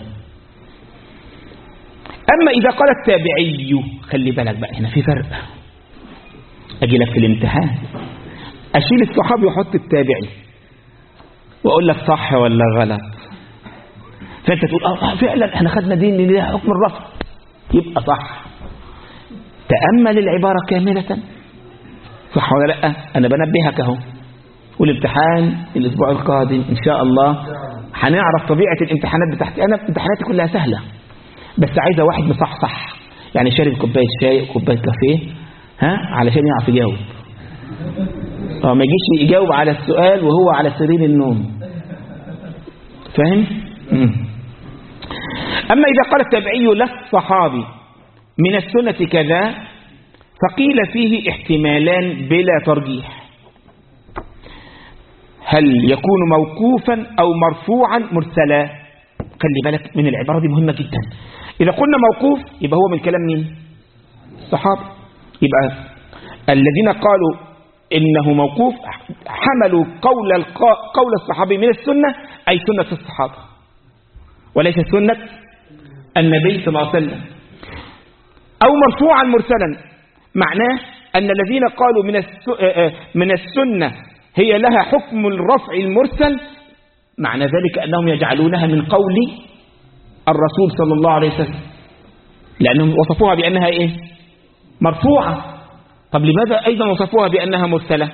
[SPEAKER 1] أما إذا قال التابعي، خلي بالك بقى، هنا في فرق. أجي لك في الامتحان أشيل الصحابي وأحط التابعي وأقول لك صح ولا غلط، فأنت تقول فعلا احنا خدنا دين اللي لها حكم الرفع، يبقى صح. تأمل العبارة كاملة، صح ولا لا؟ أنا بنبهك أهو. والامتحان الأسبوع القادم إن شاء الله هنعرف طبيعة الامتحانات بتاعتي. أنا امتحاناتي كلها سهلة، بس عايزة واحد مصحصح، يعني شارب كوباية شاي وكوباية كافيه علشان يعرف يجاوب. ما يجيش يجاوب على السؤال وهو على سرير النوم. فاهم؟ أما إذا قال التابعي للصحابي من السنة كذا، فقيل فيه احتمالان بلا ترجيح. هل يكون موقوفا أو مرفوعا مرسلا؟ خلي بالك من العبارة دي، مهمة جدا. إذا قلنا موقوف يبقى هو من كلام مين؟ الصحابة. يبقى الذين قالوا إنه موقوف حملوا قول الصحابي من السنة، أي سنة الصحابة وليس سنة النبي صلى الله عليه وسلم. أو مرفوعا مرسلا، معناه أن الذين قالوا من السنة هي لها حكم الرفع المرسل، معنى ذلك أنهم يجعلونها من قول الرسول صلى الله عليه وسلم، لأنهم وصفوها بأنها إيه؟ مرفوعة. طب لماذا أيضا وصفوها بأنها مرسلة؟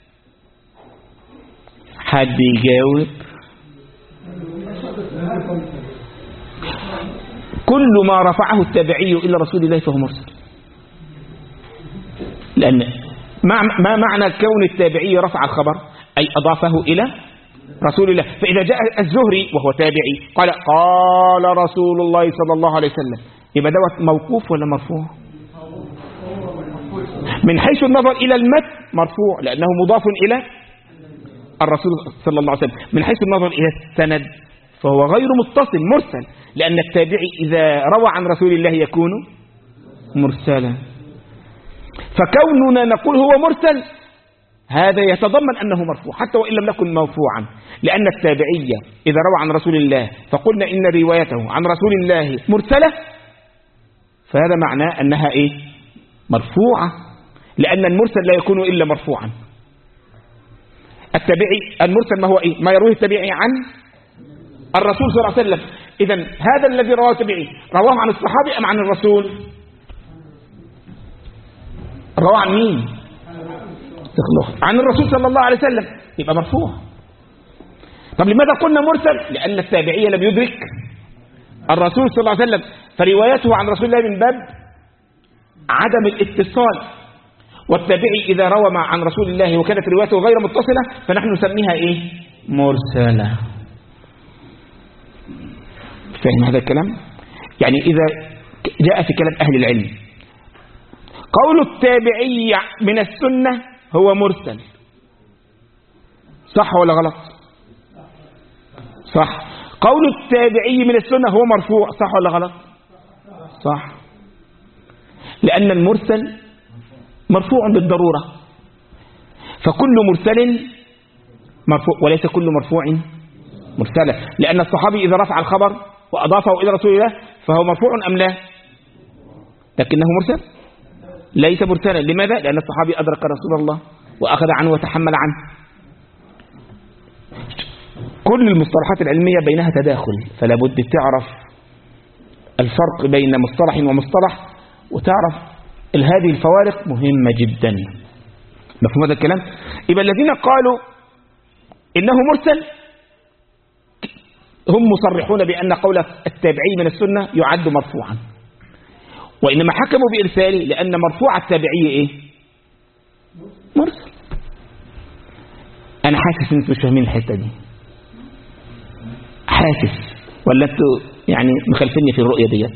[SPEAKER 1] حد يجاوب؟ كل ما رفعه التابعي إلى رسول الله فهو مرسل. لأن ما معنى كون التابعي رفع الخبر؟ أي أضافه إلى رسول الله. فإذا جاء الزهري وهو تابعي قال قال رسول الله صلى الله عليه وسلم، يبقى دوت موقوف ولا مرفوع؟ من حيث النظر إلى المتن مرفوع، لأنه مضاف إلى الرسول صلى الله عليه وسلم. من حيث النظر إلى السند فهو غير متصل، مرسل، لأن التابعي إذا روى عن رسول الله يكون مرسلا. فكوننا نقول هو مرسل هذا يتضمن أنه مرفوع حتى وإن لم يكن مرفوعا، لأن التابعي إذا روى عن رسول الله فقلنا إن روايته عن رسول الله مرسلة، فهذا معناه أنها إيه؟ مرفوعة، لأن المرسل لا يكون إلا مرفوعا. التابعي المرسل ما هو إيه؟ ما يرويه التابعي عن الرسول صلى الله عليه وسلم. إذن هذا الذي رواه التابعي رواه عن الصحابي أم عن الرسول؟ رواه عن مين؟ عن الرسول صلى الله عليه وسلم. يبقى مرفوع. طب لماذا قلنا مرسل؟ لأن التابعية لم يدرك الرسول صلى الله عليه وسلم، فروايته عن رسول الله من باب عدم الاتصال. والتابعي إذا روى عن رسول الله وكانت روايته غير متصلة فنحن نسميها إيه؟ مرسلة. فاهم هذا الكلام؟ يعني إذا جاء في كلام أهل العلم قول التابعي من السنة هو مرسل، صح ولا غلط؟ صح. قول التابعي من السنة هو مرفوع، صح ولا غلط؟ صح. لأن المرسل مرفوع بالضرورة، فكل مرسل مرفوع وليس كل مرفوع مرسلة، لأن الصحابي إذا رفع الخبر وأضافه إلى رسول الله فهو مرفوع أم لا؟ لكنه مرسل ليس مرسلا. لماذا؟ لأن الصحابي أدرك رسول الله وأخذ عنه وتحمل عنه. كل المصطلحات العلمية بينها تداخل، فلا بد تعرف الفرق بين مصطلح ومصطلح وتعرف هذه الفوارق مهمة جدا. مفهوم هذا الكلام؟ يبقى الذين قالوا إنه مرسل هم مصرحون بأن قول التابعي من السنة يعد مرفوعا، وإنما حكموا بإرساله لأن مرفوع التابعي إيه؟ مرسل. أنا حاسس أنتم مش فاهمين الحتة دي، حاسس ولا أنتوا يعني مخالفيني في الرؤية ديت؟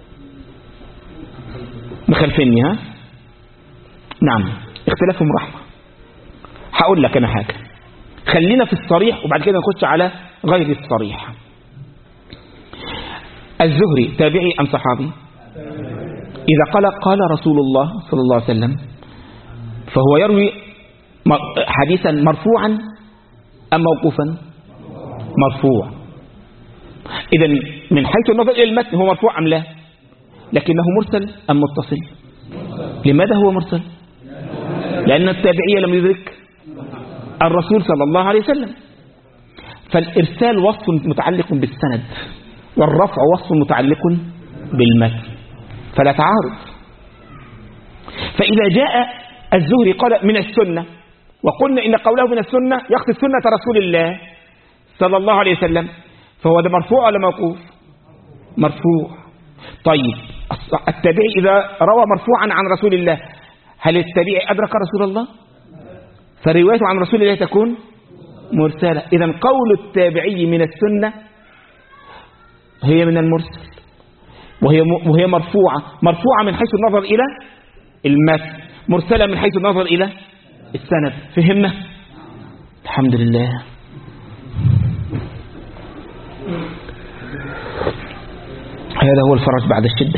[SPEAKER 1] مخالفيني ها؟ نعم، اختلافهم رحمة. هقول لك أنا حاجة، خلينا في الصريح وبعد كده نخش على غير الصريح. الزهري تابعي أم صحابي؟ إذا قال رسول الله صلى الله عليه وسلم فهو يروي حديثا مرفوعا أم موقوفا؟ مرفوع. إذا من حيث النظر إلى المتن هو مرفوع أم لا؟ لكنه مرسل أم متصل؟ لماذا هو مرسل؟ لأن التابعية لم يدرك الرسول صلى الله عليه وسلم. فالإرسال وصف متعلق بالسند والرفع وصف متعلق بالمتن، فلا تعارض. فإذا جاء الزهري قال من السنة وقلنا إن قوله من السنة يقصد سنة رسول الله صلى الله عليه وسلم، فهو ده مرفوع ولا موقوف؟ مرفوع. طيب التابعي إذا روى مرفوعا عن رسول الله هل التابعي أدرك رسول الله؟ فروايته عن رسول الله تكون مرسلة. إذن قول التابعي من السنة هي من المرسل، وهي مرفوعة من حيث النظر إلى المتن، مرسلة من حيث النظر إلى السند. فهمنا؟ الحمد لله. هذا هو الفرج بعد الشدة.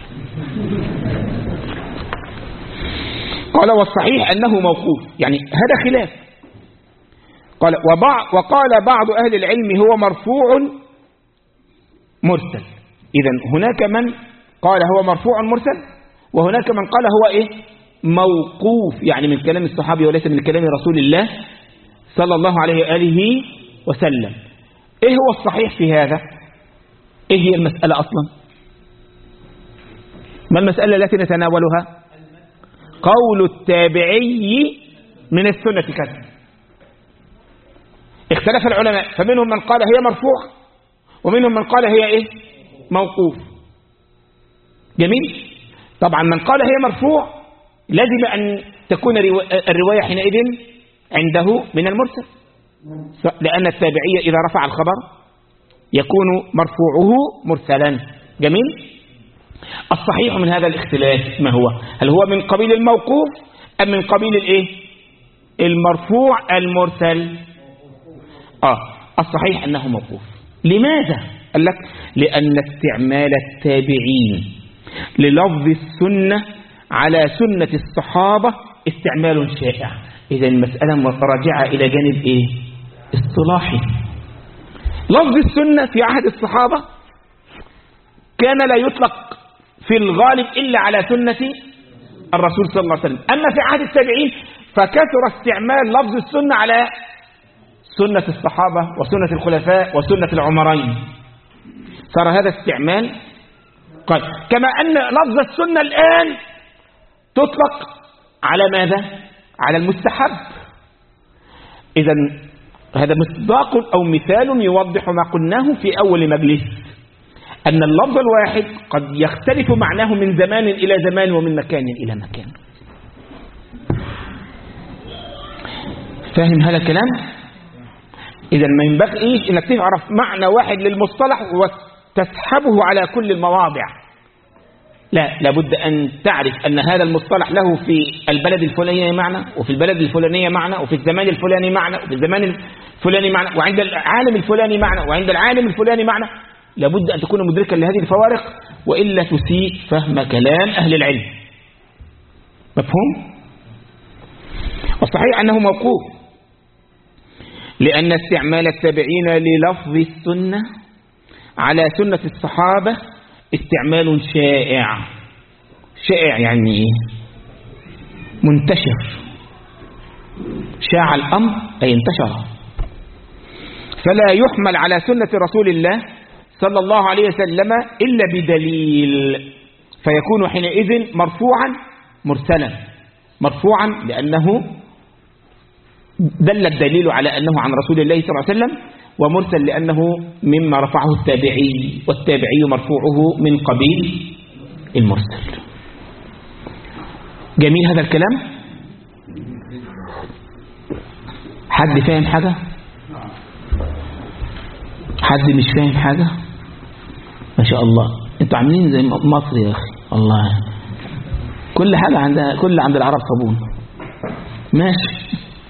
[SPEAKER 1] قال والصحيح أنه موقوف، يعني هذا خلاف. قال وقال بعض أهل العلم هو مرفوع مرسل. إذن هناك من قال هو مرفوع مرسل، وهناك من قال هو إيه؟ موقوف، يعني من كلام الصحابي وليس من كلام رسول الله صلى الله عليه وآله وسلم. إيه هو الصحيح في هذا؟ إيه هي المسألة أصلا؟ ما المسألة التي نتناولها؟ قول التابعي من السنة كذا. اختلف العلماء، فمنهم من قال هي مرفوع ومنهم من قال هي إيه؟ موقوف. جميل. طبعا من قال هي مرفوع لازم أن تكون الرواية حينئذ عنده من المرسل، لأن التابعية إذا رفع الخبر يكون مرفوعه مرسلا. جميل. الصحيح من هذا الاختلاف ما هو؟ هل هو من قبيل الموقوف أم من قبيل الإيه؟ المرفوع المرسل؟ الصحيح أنه موقوف. لماذا؟ قال لك لأن استعمال التابعين للفظ السنة على سنة الصحابة استعمال شائع. إذا المسألة راجعة إلى جانب إيه؟ اصطلاحي. لفظ السنة في عهد الصحابة كان لا يطلق في الغالب إلا على سنة الرسول صلى الله عليه وسلم. أما في عهد التابعين فكثر استعمال لفظ السنة على سنة الصحابة وسنة الخلفاء وسنة العمرين. صار هذا استعمال قال. كما أن لفظ السنة الآن تطلق على ماذا؟ على المستحب. إذا هذا مصداق أو مثال يوضح ما قلناه في أول مجلس، أن اللفظ الواحد قد يختلف معناه من زمان إلى زمان ومن مكان إلى مكان. فاهم هذا الكلام؟ إذا ما ينبغيش إنك تعرف معنى واحد للمصطلح وتسحبه على كل المواضع، لا، لابد أن تعرف أن هذا المصطلح له في البلد الفلاني معنى، وفي البلد الفلاني معنى، وفي الزمان الفلاني معنى، وفي الزمان الفلاني معنى، وعند العالم الفلاني معنى، وعند العالم الفلاني معنى. لابد أن تكون مدركا لهذه الفوارق، وإلا تسيء فهم كلام أهل العلم. مفهوم؟ والصحيح أنه موقوف، لأن استعمال التابعين للفظ السنة على سنة الصحابة استعمال شائع. شائع يعني إيه؟ منتشر. شاع الأمر أي انتشر، فلا يحمل على سنة رسول الله صلى الله عليه وسلم إلا بدليل، فيكون حينئذ مرفوعا مرسلا. مرفوعا لأنه دل الدليل على أنه عن رسول الله صلى الله عليه وسلم، ومرسل لأنه مما رفعه التابعي، والتابعي مرفوعه من قبيل المرسل. جميل هذا الكلام؟ حد فاهم حاجة؟ حد مش فاهم حاجة؟ ما شاء الله، انتوا عاملين زي مصر يا أخي، الله، كل حاجة عند العرب صابون. ماشي.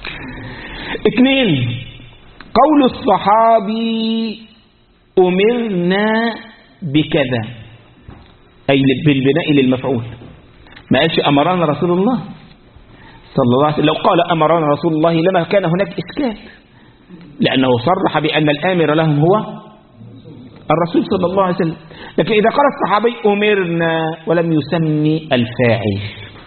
[SPEAKER 1] 2، قول الصحابي أمرنا بكذا، أي بالبناء للمفعول. ما قالش أمرنا رسول الله صلى الله عليه وسلم. لو قال أمرنا رسول الله لما كان هناك إشكال، لأنه صرح بأن الآمر لهم هو الرسول صلى الله عليه وسلم. لكن إذا قال الصحابي أمرنا ولم يسمي الفاعل،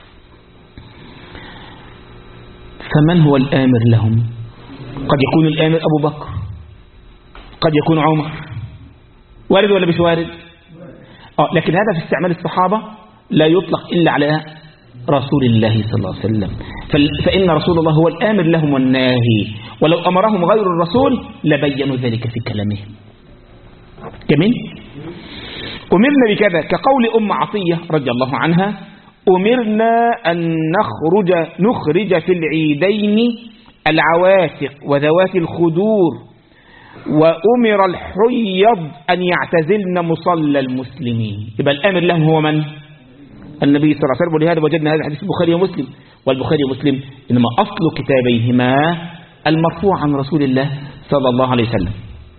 [SPEAKER 1] فمن هو الآمر لهم؟ قد يكون الآمر أبو بكر، قد يكون عمر. وارد ولا مش وارد؟ لكن هذا في استعمال الصحابة لا يطلق إلا على رسول الله صلى الله عليه وسلم، فإن رسول الله هو الآمر لهم والناهي، ولو أمرهم غير الرسول لبينوا ذلك في كلامهم. جميل؟ أمرنا بكذا، كقول عطية رضي الله عنها: أمرنا أن نخرج في العيدين العواتق وذوات الخدور، وأمر الحيض أن يعتزلن مصلى المسلمين. يبقى الآمر لهم هو من؟ النبي صلى الله عليه وسلم. ولهذا وجدنا هذا الحديث في البخاري ومسلم، والبخاري ومسلم إنما أصل كتابيهما المرفوع عن رسول الله صلى الله عليه وسلم.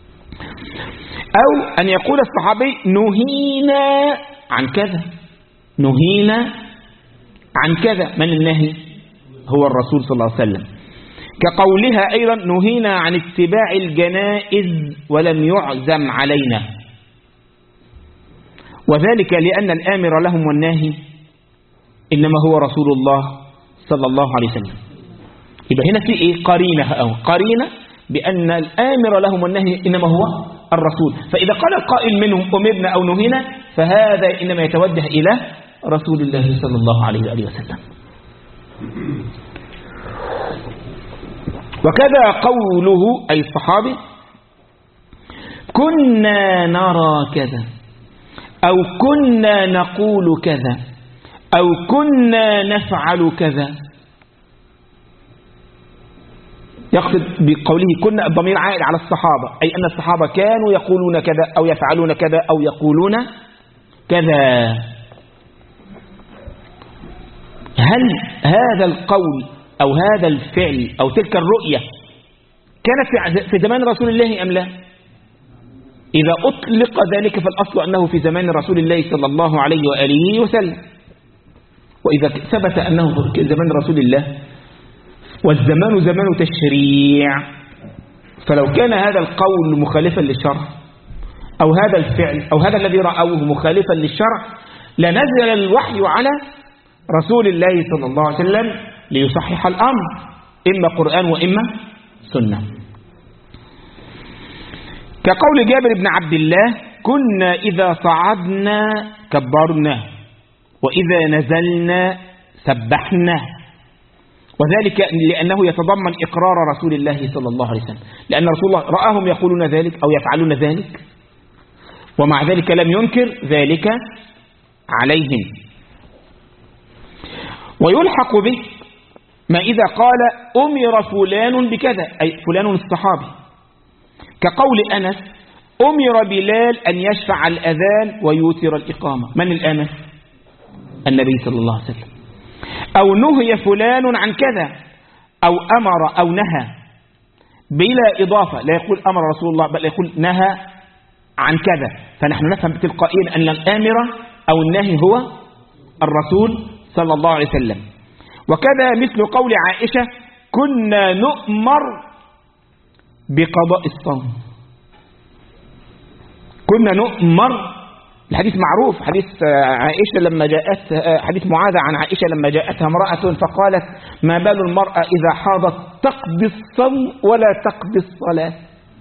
[SPEAKER 1] أو أن يقول الصحابي: نهينا عن كذا، نهينا عن كذا. من النهي؟ هو الرسول صلى الله عليه وسلم. كقولها أيضا: نهينا عن اتباع الجنائز ولم يعزم علينا، وذلك لأن الآمر لهم والناهي إنما هو رسول الله صلى الله عليه وسلم. يبقى هنا في إيه؟ قرينة، أو قرينة بأن الآمر لهم والناهي إنما هو الرسول. فإذا قال القائل منهم أمرنا أو نهينا، فهذا إنما يتوجه إلى رسول الله صلى الله عليه وآله وسلم. وكذا قوله أي الصحابي: كنا نرى كذا، أو كنا نقول كذا، أو كنا نفعل كذا. يقصد بقوله كنا الضمير عائد على الصحابة، أي أن الصحابة كانوا يقولون كذا أو يفعلون كذا أو يقولون كذا. هل هذا القول أو هذا الفعل أو تلك الرؤية كانت في زمان رسول الله أم لا؟ إذا أطلق ذلك فالأصل أنه في زمان رسول الله صلى الله عليه وآله وسلم. وإذا ثبت أنه في زمان رسول الله والزمان زمان تشريع، فلو كان هذا القول مخالفا للشرع أو هذا الفعل أو هذا الذي رأوه مخالفا للشرع، لنزل الوحي على رسول الله صلى الله عليه وسلم ليصحح الأمر، إما قرآن وإما سنة. كقول جابر بن عبد الله: كنا إذا صعدنا كبرنا، وإذا نزلنا سبحنا، وذلك لأنه يتضمن إقرار رسول الله صلى الله عليه وسلم، لأن رسول الله رآهم يقولون ذلك أو يفعلون ذلك، ومع ذلك لم ينكر ذلك عليهم. ويلحق به ما إذا قال أمر فلان بكذا، أي فلان الصحابي، كقول أنس أمر بلال أن يشفع الأذان ويوتر الإقامة. من الآمر؟ النبي صلى الله عليه وسلم. أو نهي فلان عن كذا، أو أمر أو نهى بلا إضافة، لا يقول أمر رسول الله بل يقول نهى عن كذا، فنحن نفهم تلقائيا أن الآمر أو الناهي هو الرسول صلى الله عليه وسلم. وكذا مثل قول عائشة كنا نؤمر بقضاء الصوم. كنا نؤمر، الحديث معروف، حديث عائشة لما جاءت، حديث معاذ عن عائشة لما جاءتها امرأة فقالت ما بال المرأة إذا حاضت تقضي الصوم ولا تقضي الصلاة،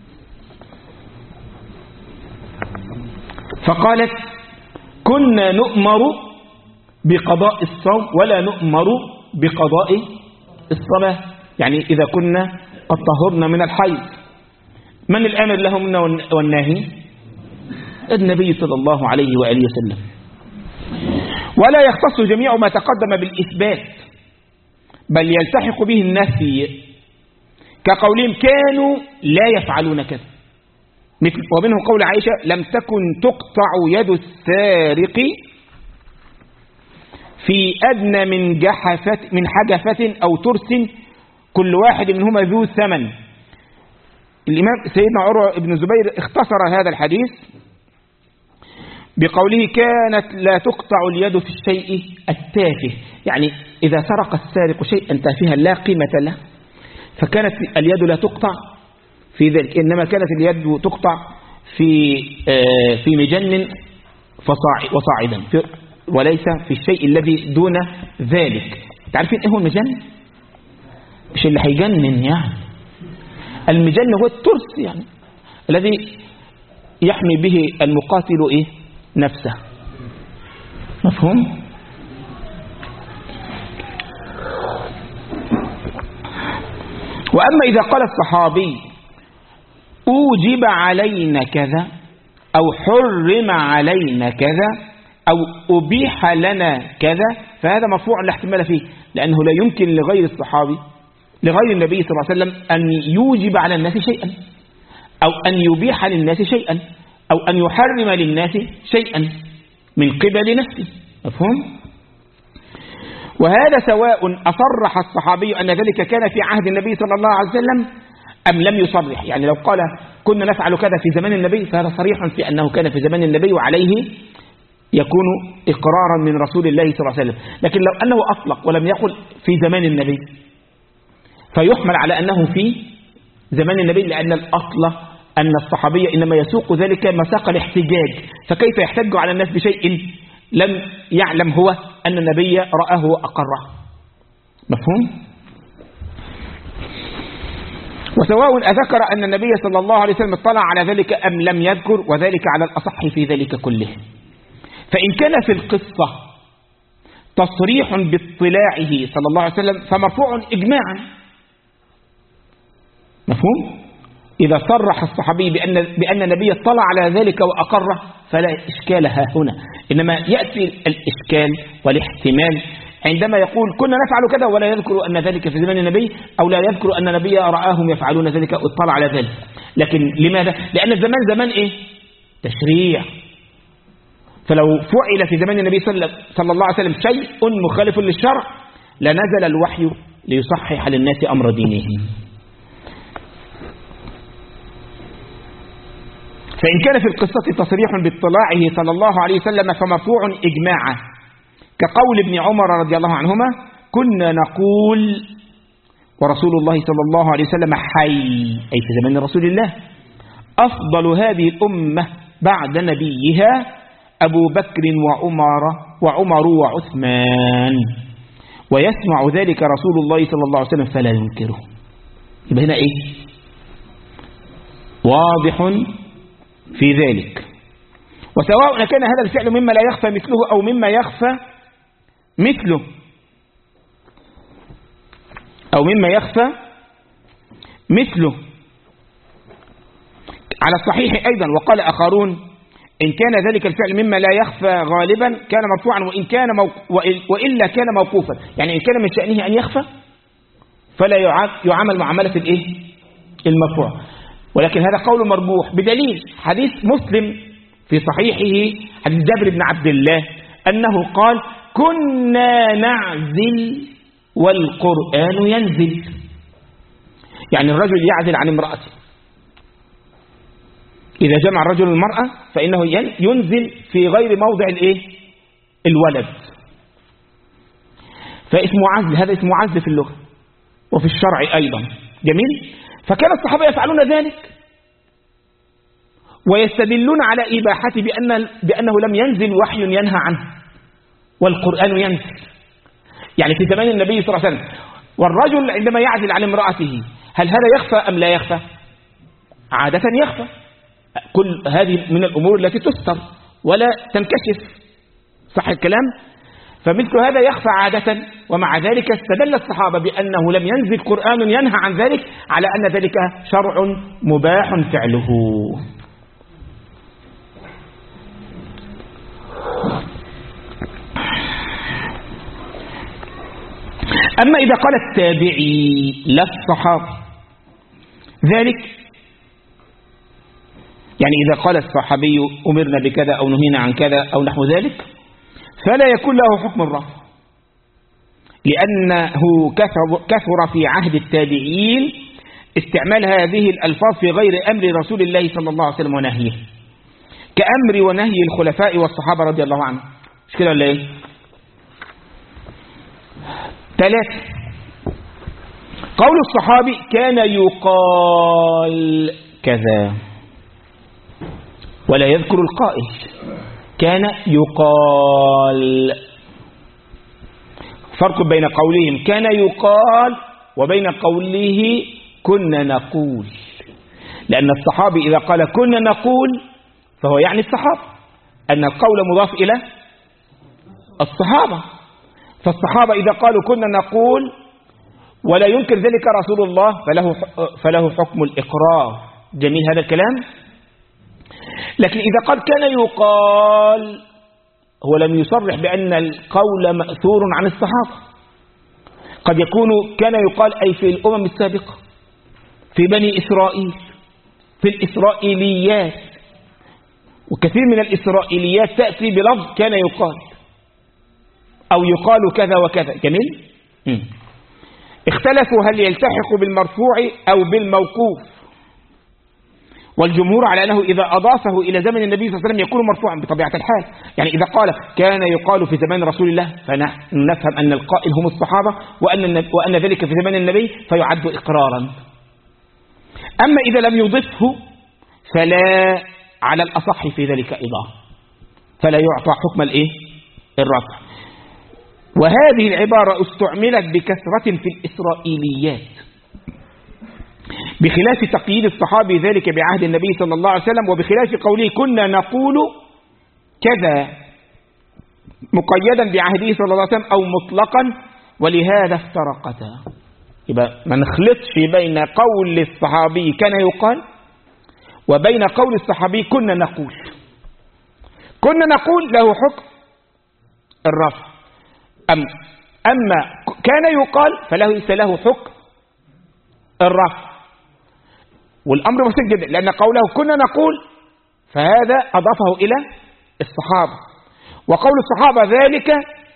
[SPEAKER 1] فقالت كنا نؤمر بقضاء الصوم ولا نؤمر بقضاء الصلاة، يعني إذا كنا قد طهرنا من الحيض. من الآمر لهم والناهي؟ النبي صلى الله عليه وآله وسلم. ولا يختص جميع ما تقدم بالإثبات، بل يلتحق به النفي، كقولهم كانوا لا يفعلون كذا، ومنه قول عائشة لم تكن تقطع يد السارق في أدنى من حجفة أو ترس كل واحد منهما ذو ثمن. الإمام سيدنا عروة بن الزبير اختصر هذا الحديث بقوله كانت لا تقطع اليد في الشيء التافه، يعني إذا سرق السارق شيئا تافها لا قيمة له فكانت اليد لا تقطع في ذلك، إنما كانت اليد تقطع في مجن وصاعدا، وليس في الشيء الذي دون ذلك. تعرفين إيه هو المجن؟ مش اللي هيجنن يعني، المجن هو الترس يعني الذي يحمي به المقاتل إيه؟ نفسه. مفهوم؟ وأما إذا قال الصحابي أوجب علينا كذا أو حرم علينا كذا أو أبيح لنا كذا فهذا مرفوع لا احتمال فيه، لأنه لا يمكن لغير الصحابي لغير النبي صلى الله عليه وسلم أن يوجب على الناس شيئا أو أن يبيح للناس شيئا أو أن يحرم للناس شيئا من قبل نفسه. مفهوم؟ وهذا سواء أصرح الصحابي أن ذلك كان في عهد النبي صلى الله عليه وسلم أم لم يصرح، يعني لو قال كنا نفعل كذا في زمان النبي فهذا صريح في أنه كان في زمان النبي وعليه يكون إقرارا من رسول الله صلى الله عليه وسلم. لكن لو أنه أطلق ولم يقل في زمان النبي فيحمل على أنه في زمان النبي، لأن الأصل أن الصحابي إنما يسوق ذلك مساق الاحتجاج، فكيف يحتج على الناس بشيء لم يعلم هو أن النبي رآه وأقره. مفهوم؟ وسواء أذكر أن النبي صلى الله عليه وسلم اطلع على ذلك أم لم يذكر، وذلك على الأصح في ذلك كله. فإن كان في القصة تصريح باطلاعه صلى الله عليه وسلم فمرفوع إجماعا. مفهوم؟ إذا صرح الصحابي بأن النبي اطلع على ذلك وأقره فلا إشكال ها هنا، إنما يأتي الإشكال والاحتمال عندما يقول كنا نفعل كذا ولا يذكر أن ذلك في زمان النبي، أو لا يذكر أن النبي رآهم يفعلون ذلك واطلع على ذلك. لكن لماذا؟ لأن الزمان زمان إيه؟ تشريع. فلو فعل في زمان النبي صلى الله عليه وسلم شيء مخالف للشرع لنزل الوحي ليصحح للناس أمر دينهم. فإن كان في القصة تصريح باطلاعه صلى الله عليه وسلم فمرفوع إجماعا، كقول ابن عمر رضي الله عنهما كنا نقول ورسول الله صلى الله عليه وسلم حي، أي في زمان رسول الله، أفضل هذه الأمة بعد نبيها أبو بكر وعمر وعثمان، ويسمع ذلك رسول الله صلى الله عليه وسلم فلا ينكره. يبقى هنا إيه؟ واضح في ذلك. وسواء كان هذا الفعل مما لا يخفى مثله أو مما يخفى مثله. أو مما يخفى مثله على الصحيح أيضا. وقال آخرون إن كان ذلك الفعل مما لا يخفى غالبا كان مرفوعا وإلا كان موقوفا. يعني إن كان من شأنه أن يخفى فلا يعامل معاملة المرفوع. ولكن هذا قول مربوح بدليل حديث مسلم في صحيحه، حديث جابر بن عبد الله أنه قال كنا نعزل والقرآن ينزل. يعني الرجل يعزل عن امرأته، إذا جمع الرجل المرأة فإنه ينزل في غير موضع الولد، فاسمه عزل. هذا اسمه عزل في اللغة وفي الشرع أيضا. جميل. فكان الصحابة يفعلون ذلك ويستدلون على إباحته بأنه لم ينزل وحي ينهى عنه والقرآن ينزل. يعني في زمان النبي صلى الله عليه وسلم والرجل عندما يعزل عن امرأته هل هذا يخفى أم لا يخفى؟ عادة يخفى. كل هذه من الأمور التي تستر ولا تنكشف، صح الكلام؟ فمثل هذا يخفى عادة، ومع ذلك استدل الصحابة بأنه لم ينزل قرآن ينهى عن ذلك على أن ذلك شرع مباح فعله. أما إذا قال التابعي لا الصحابي ذلك، يعني إذا قال الصحابي أمرنا بكذا أو نهينا عن كذا أو نحو ذلك فلا يكون له حكم الرفع، لأنه كثر في عهد التابعين استعمال هذه الألفاظ في غير أمر رسول الله صلى الله عليه وسلم ونهيه، كأمر ونهي الخلفاء والصحابة رضي الله عنهم. مش كده ولا ايه؟ 3 قول الصحابي كان يقال كذا ولا يذكر القائل. كان يقال، فرق بين قولهم كان يقال وبين قوله كنا نقول، لأن الصحابي إذا قال كنا نقول فهو يعني الصحابة، أن القول مضاف إلى الصحابة. فالصحابة إذا قالوا كنا نقول ولا ينكر ذلك رسول الله فله حكم الإقرار. جميل هذا الكلام. لكن إذا قال كان يقال هو لم يصرح بأن القول مأثور عن الصحابة. قد يكون كان يقال أي في الأمم السابقة، في بني إسرائيل، في الإسرائيليات، وكثير من الإسرائيليات تأتي بلفظ كان يقال أو يقال كذا وكذا. جميل. اختلفوا هل يلتحق بالمرفوع أو بالموقوف، والجمهور على أنه إذا أضافه إلى زمن النبي صلى الله عليه وسلم يكون مرفوعا بطبيعة الحال. يعني إذا قال كان يقال في زمان رسول الله فنحن نفهم أن القائل هم الصحابة وأن ذلك في زمان النبي فيعد إقرارا. أما إذا لم يضفه فلا على الأصح في ذلك إضافة، فلا يعطى حكم الرفع. وهذه العبارة استعملت بكثرة في الإسرائيليات، بخلاف تقييد الصحابي ذلك بعهد النبي صلى الله عليه وسلم، وبخلاف قوله كنا نقول كذا مقيدا بعهده صلى الله عليه وسلم أو مطلقا، ولهذا افترقتا. يبقى ما نخلطش بين قول الصحابي كان يقال وبين قول الصحابي كنا نقول. كنا نقول له حكم الرفع، أما كان يقال فليس له حكم الرفع. والأمر بسيط جدا، لأن قوله كنا نقول فهذا أضافه إلى الصحابة، وقول الصحابة ذلك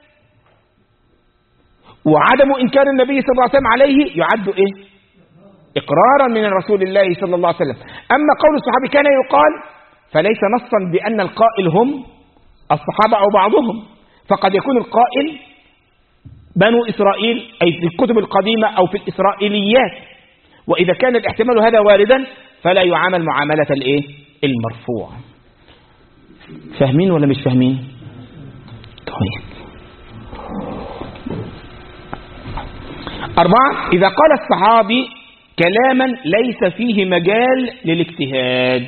[SPEAKER 1] وعدم إنكار النبي صلى الله عليه وسلم عليه يعد إقرارا من رسول الله صلى الله عليه وسلم. أما قول الصحابي كان يقال فليس نصا بأن القائل هم الصحابة أو بعضهم، فقد يكون القائل بنو إسرائيل أي في الكتب القديمة أو في الإسرائيليات، وإذا كان الاحتمال هذا واردا فلا يعامل معاملة المرفوع. فاهمين ولا مش فاهمين؟ طيب. 4 إذا قال الصحابي كلاما ليس فيه مجال للاجتهاد،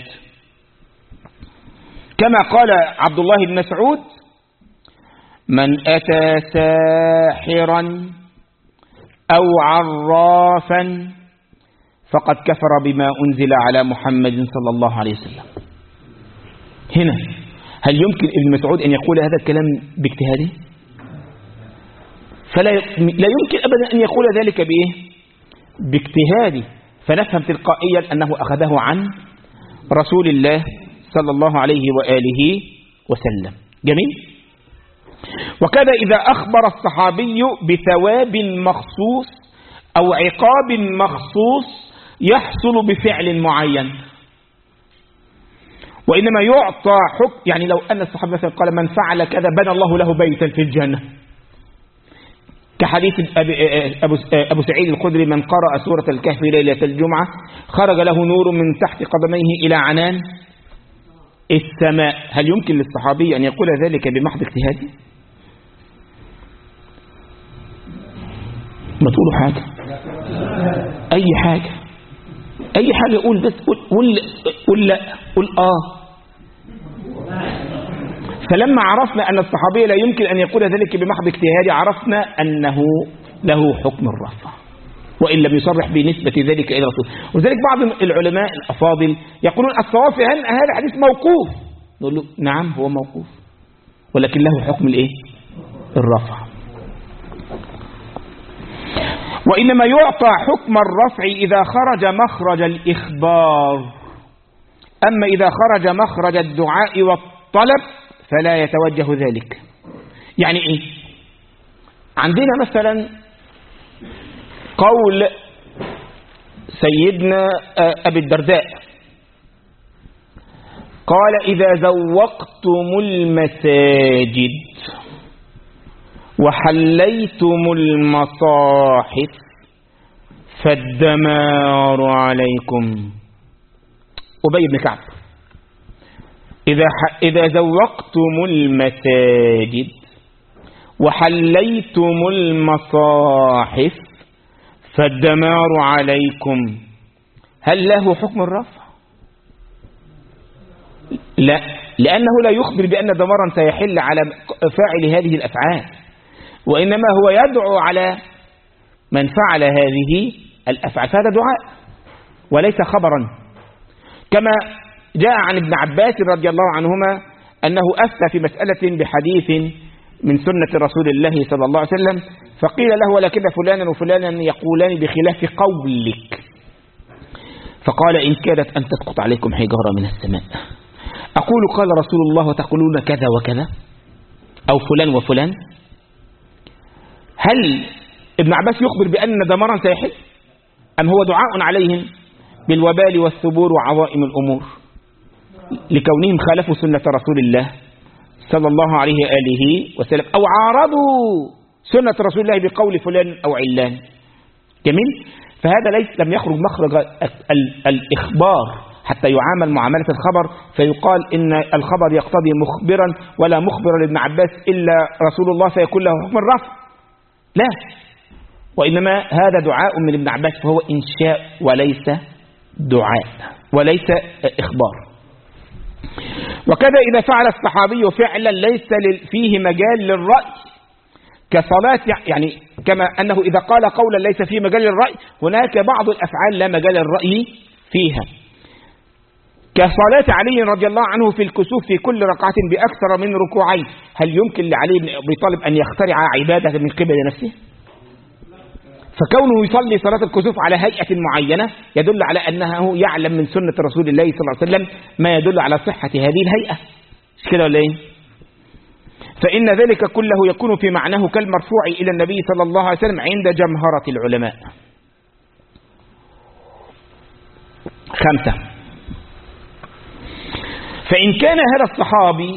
[SPEAKER 1] كما قال عبد الله بن مسعود من أتى ساحرا أو عرافا فقد كفر بما أنزل على محمد صلى الله عليه وسلم. هنا هل يمكن ابن مسعود أن يقول هذا الكلام باجتهاده؟ لا يمكن أبدا أن يقول ذلك بإيه؟ باجتهاده. فنفهم تلقائيا أنه أخذه عن رسول الله صلى الله عليه وآله وسلم. جميل. وكذا إذا أخبر الصحابي بثواب مخصوص أو عقاب مخصوص يحصل بفعل معين، وإنما يعطى حكم. يعني لو أن الصحابي مثلا قال من فعل كذا بنى الله له بيتا في الجنة، كحديث أبو سعيد الخدري من قرأ سورة الكهف ليلة الجمعة خرج له نور من تحت قدميه إلى عنان السماء. هل يمكن للصحابي أن يقول ذلك بمحض اجتهاده؟ ما تقولوا حاجة، أي حاجة، أي حاجة قول، بس قول لا، قول فلما عرفنا أن الصحابي لا يمكن أن يقول ذلك بمحض اجتهاده عرفنا أنه له حكم الرفع، وإن لم يصرح بنسبة ذلك إلى الرسول. وذلك بعض العلماء الأفاضل يقولون الصواب في هذا حديث موقوف. نقول له نعم هو موقوف، ولكن له حكم الإيه؟ الرفع. وإنما يعطى حكم الرفع إذا خرج مخرج الإخبار، أما إذا خرج مخرج الدعاء والطلب فلا يتوجه ذلك. يعني إيه؟ عندنا مثلا قول سيدنا أبي الدرداء قال إذا زوقتم المساجد وحليتم المصاحف فالدمار عليكم. أبي بن كعب إذا زوقتم المساجد وحليتم المصاحف فالدمار عليكم، هل له حكم الرفع؟ لا، لأنه لا يخبر بأن دمارا سيحل على فاعل هذه الأفعال، وإنما هو يدعو على من فعل هذه الأفعال، فهذا دعاء وليس خبرا. كما جاء عن ابن عباس رضي الله عنهما أنه أفتى في مسألة بحديث من سنة رسول الله صلى الله عليه وسلم، فقيل له ولكن فلانا وفلانا يقولان بخلاف قولك، فقال إن كادت أن تسقط عليكم حجارة من السماء أقول قال رسول الله وتقولون كذا وكذا أو فلان وفلان. هل ابن عباس يخبر بأن دمارا سيحل، أم هو دعاء عليهم بالوبال والثبور وعظائم الأمور لكونهم خالفوا سنة رسول الله صلى الله عليه وآله وسلم أو عارضوا سنة رسول الله بقول فلان أو علان؟ جميل. فهذا لم يخرج مخرج الإخبار حتى يعامل معاملة الخبر، فيقال إن الخبر يقتضي مخبرا ولا مخبر لابن عباس إلا رسول الله فيكون له حكم الرفع. لا، وإنما هذا دعاء من ابن عباس، فهو إنشاء وليس دعاء وليس إخبار. وكذا إذا فعل الصحابي فعلا ليس فيه مجال للرأي كصلاة، يعني كما أنه إذا قال قولا ليس فيه مجال للرأي، هناك بعض الأفعال لا مجال للرأي فيها، كصلاة علي رضي الله عنه في الكسوف في كل ركعة بأكثر من ركوعين. هل يمكن لعلي بن أبي طالب أن يخترع عبادة من قبل نفسه؟ فكونه يصلي صلاة الكسوف على هيئة معينة يدل على أنه يعلم من سنة رسول الله صلى الله عليه وسلم ما يدل على صحة هذه الهيئة، مش كده ولا ايه؟ فإن ذلك كله يكون في معناه كالمرفوع إلى النبي صلى الله عليه وسلم عند جمهرة العلماء. 5. فإن كان هذا الصحابي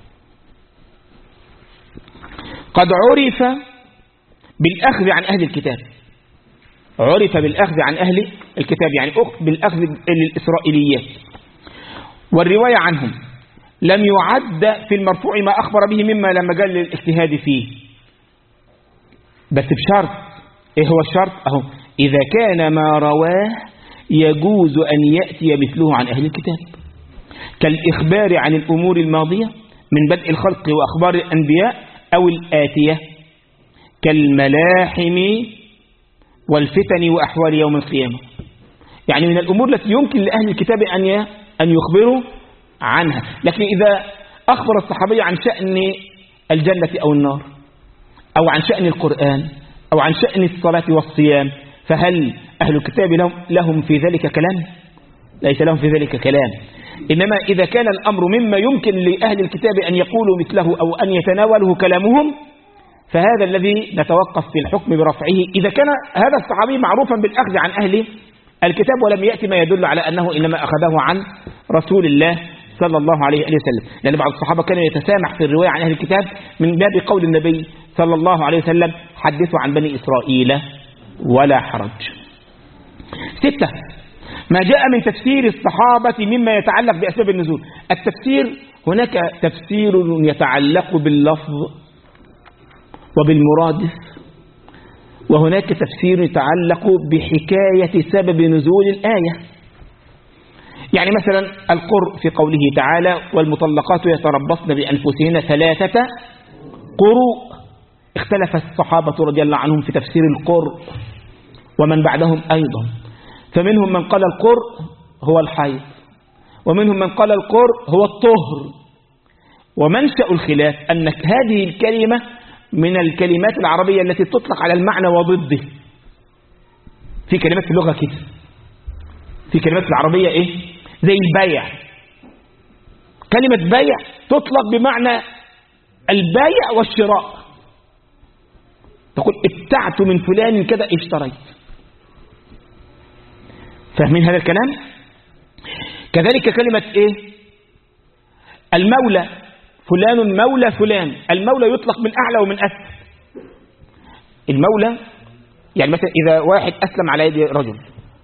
[SPEAKER 1] قد عرف بالأخذ عن أهل الكتاب، عرف بالأخذ عن أهل الكتاب يعني بالأخذ للإسرائيليات والرواية عنهم، لم يعد في المرفوع ما أخبر به مما لا مجال للاجتهاد فيه، بس بشرط. إيه هو الشرط؟ أهو إذا كان ما رواه يجوز أن يأتي مثله عن أهل الكتاب، كالإخبار عن الأمور الماضية من بدء الخلق وأخبار الأنبياء، أو الآتية كالملاحم والفتن وأحوال يوم القيامة. يعني من الأمور التي يمكن لأهل الكتاب أن يخبروا عنها. لكن إذا أخبر الصحابي عن شأن الجنة أو النار أو عن شأن القرآن أو عن شأن الصلاة والصيام، فهل أهل الكتاب لهم في ذلك كلام؟ ليس لهم في ذلك كلام. إنما إذا كان الأمر مما يمكن لأهل الكتاب أن يقولوا مثله أو أن يتناوله كلامهم، فهذا الذي نتوقف في الحكم برفعه إذا كان هذا الصحابي معروفا بالأخذ عن أهل الكتاب ولم يأتي ما يدل على أنه إنما أخذه عن رسول الله صلى الله عليه وسلم. لأن بعض الصحابة كانوا يتسامح في الرواية عن أهل الكتاب من باب قول النبي صلى الله عليه وسلم: حدثوا عن بني إسرائيل ولا حرج. 6. ما جاء من تفسير الصحابة مما يتعلق بأسباب النزول. التفسير هناك تفسير يتعلق باللفظ وبالمرادف، وهناك تفسير يتعلق بحكاية سبب نزول الآية. يعني مثلا القرء في قوله تعالى: والمطلقات يتربصن بأنفسهن 3 قروء. اختلف الصحابة رضي الله عنهم في تفسير القرء ومن بعدهم أيضا، فمنهم من قال القرء هو الحيض، ومنهم من قال القرء هو الطهر. ومنشأ الخلاف أن هذه الكلمة من الكلمات العربية التي تطلق على المعنى وضده. في كلمات في اللغة كده، في كلمات في العربية إيه؟ زي البيع. كلمة بيع تطلق بمعنى البيع والشراء. تقول ابتعت من فلان كذا اشتريت. فاهمين هذا الكلام؟ كذلك كلمة إيه؟ المولى، فلان مولى فلان. المولى يطلق من أعلى ومن أسفل. المولى يعني مثلا إذا واحد أسلم على يد رجل،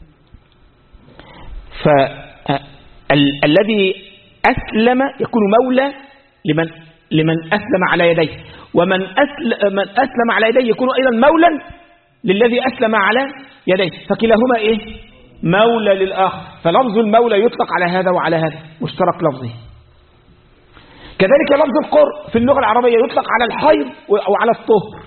[SPEAKER 1] فالذي أسلم يكون مولى لمن أسلم على يديه، ومن أسلم على يديه يكون أيضا مولا للذي أسلم على يديه، فكلاهما إيه؟ مولى للآخر. فلفظ المولى يطلق على هذا وعلى هذا، مشترك لفظه. كذلك لفظ القرء في اللغة العربية يطلق على الحيض أو على الطهر.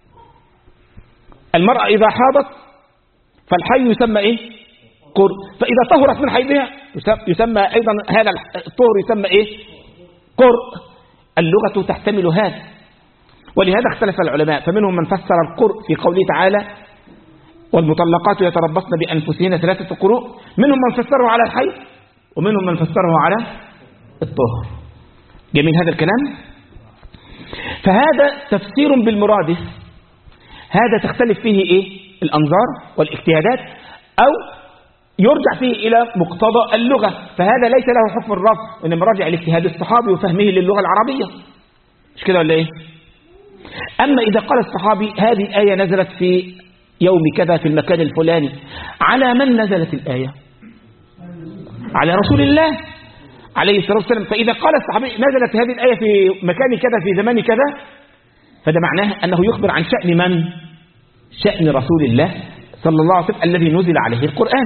[SPEAKER 1] المرأة إذا حاضت فالحيض يسمى إيه؟ قرء. فإذا طهرت من حيضها يسمى أيضا هذا الطهر يسمى إيه؟ قرء. اللغة تحتمل هذا، ولهذا اختلف العلماء، فمنهم من فسر القرء في قوله تعالى: والمطلقات يتربصن بأنفسهن 3 قروء، منهم من فسره على الحيض ومنهم من فسره على الطهر. جميل هذا الكلام. فهذا تفسير بالمرادف، هذا تختلف فيه إيه؟ الأنظار والاجتهادات، أو يرجع فيه إلى مقتضى اللغة، فهذا ليس له حكم الرفع، وإنما راجع لاجتهاد الصحابي وفهمه للغة العربية. مش كده ولا إيه؟ أما إذا قال الصحابي هذه الآية نزلت في يوم كذا في المكان الفلاني، على من نزلت الآية؟ على رسول الله عليه الصلاة والسلام. فإذا قال الصحابي نزلت هذه الآية في مكان كذا في زمان كذا، فده معناه أنه يخبر عن شأن من؟ شأن رسول الله صلى الله عليه وسلم الذي نزل عليه القرآن.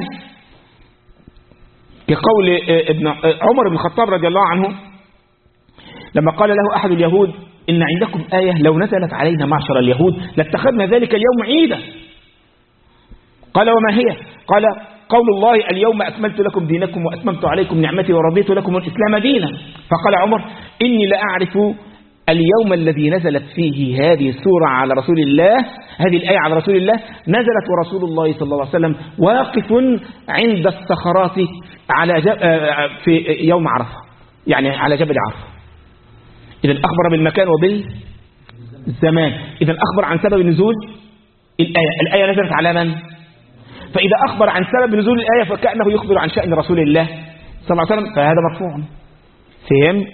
[SPEAKER 1] كقول ابن عمر بن الخطاب رضي الله عنه لما قال له أحد اليهود: إن عندكم آية لو نزلت علينا معشر اليهود لاتخذنا ذلك اليوم عيدا. قال: وما هي؟ قال: قول الله: اليوم أكملت لكم دينكم وأتممت عليكم نعمتي ورضيت لكم الإسلام دينا. فقال عمر: إني لأعرف اليوم الذي نزلت فيه هذه السورة على رسول الله، هذه الآية على رسول الله، نزلت ورسول الله صلى الله عليه وسلم واقف عند الصخرات في يوم عرفة، يعني على جبل عرفة. إذا أخبر بالمكان وبالزمان. إذا أخبر عن سبب نزول الآية. الآية نزلت على من؟ فإذا أخبر عن سبب نزول الآية فكأنه يخبر عن شأن رسول الله صلى الله عليه وسلم، فهذا مرفوع. فهمت؟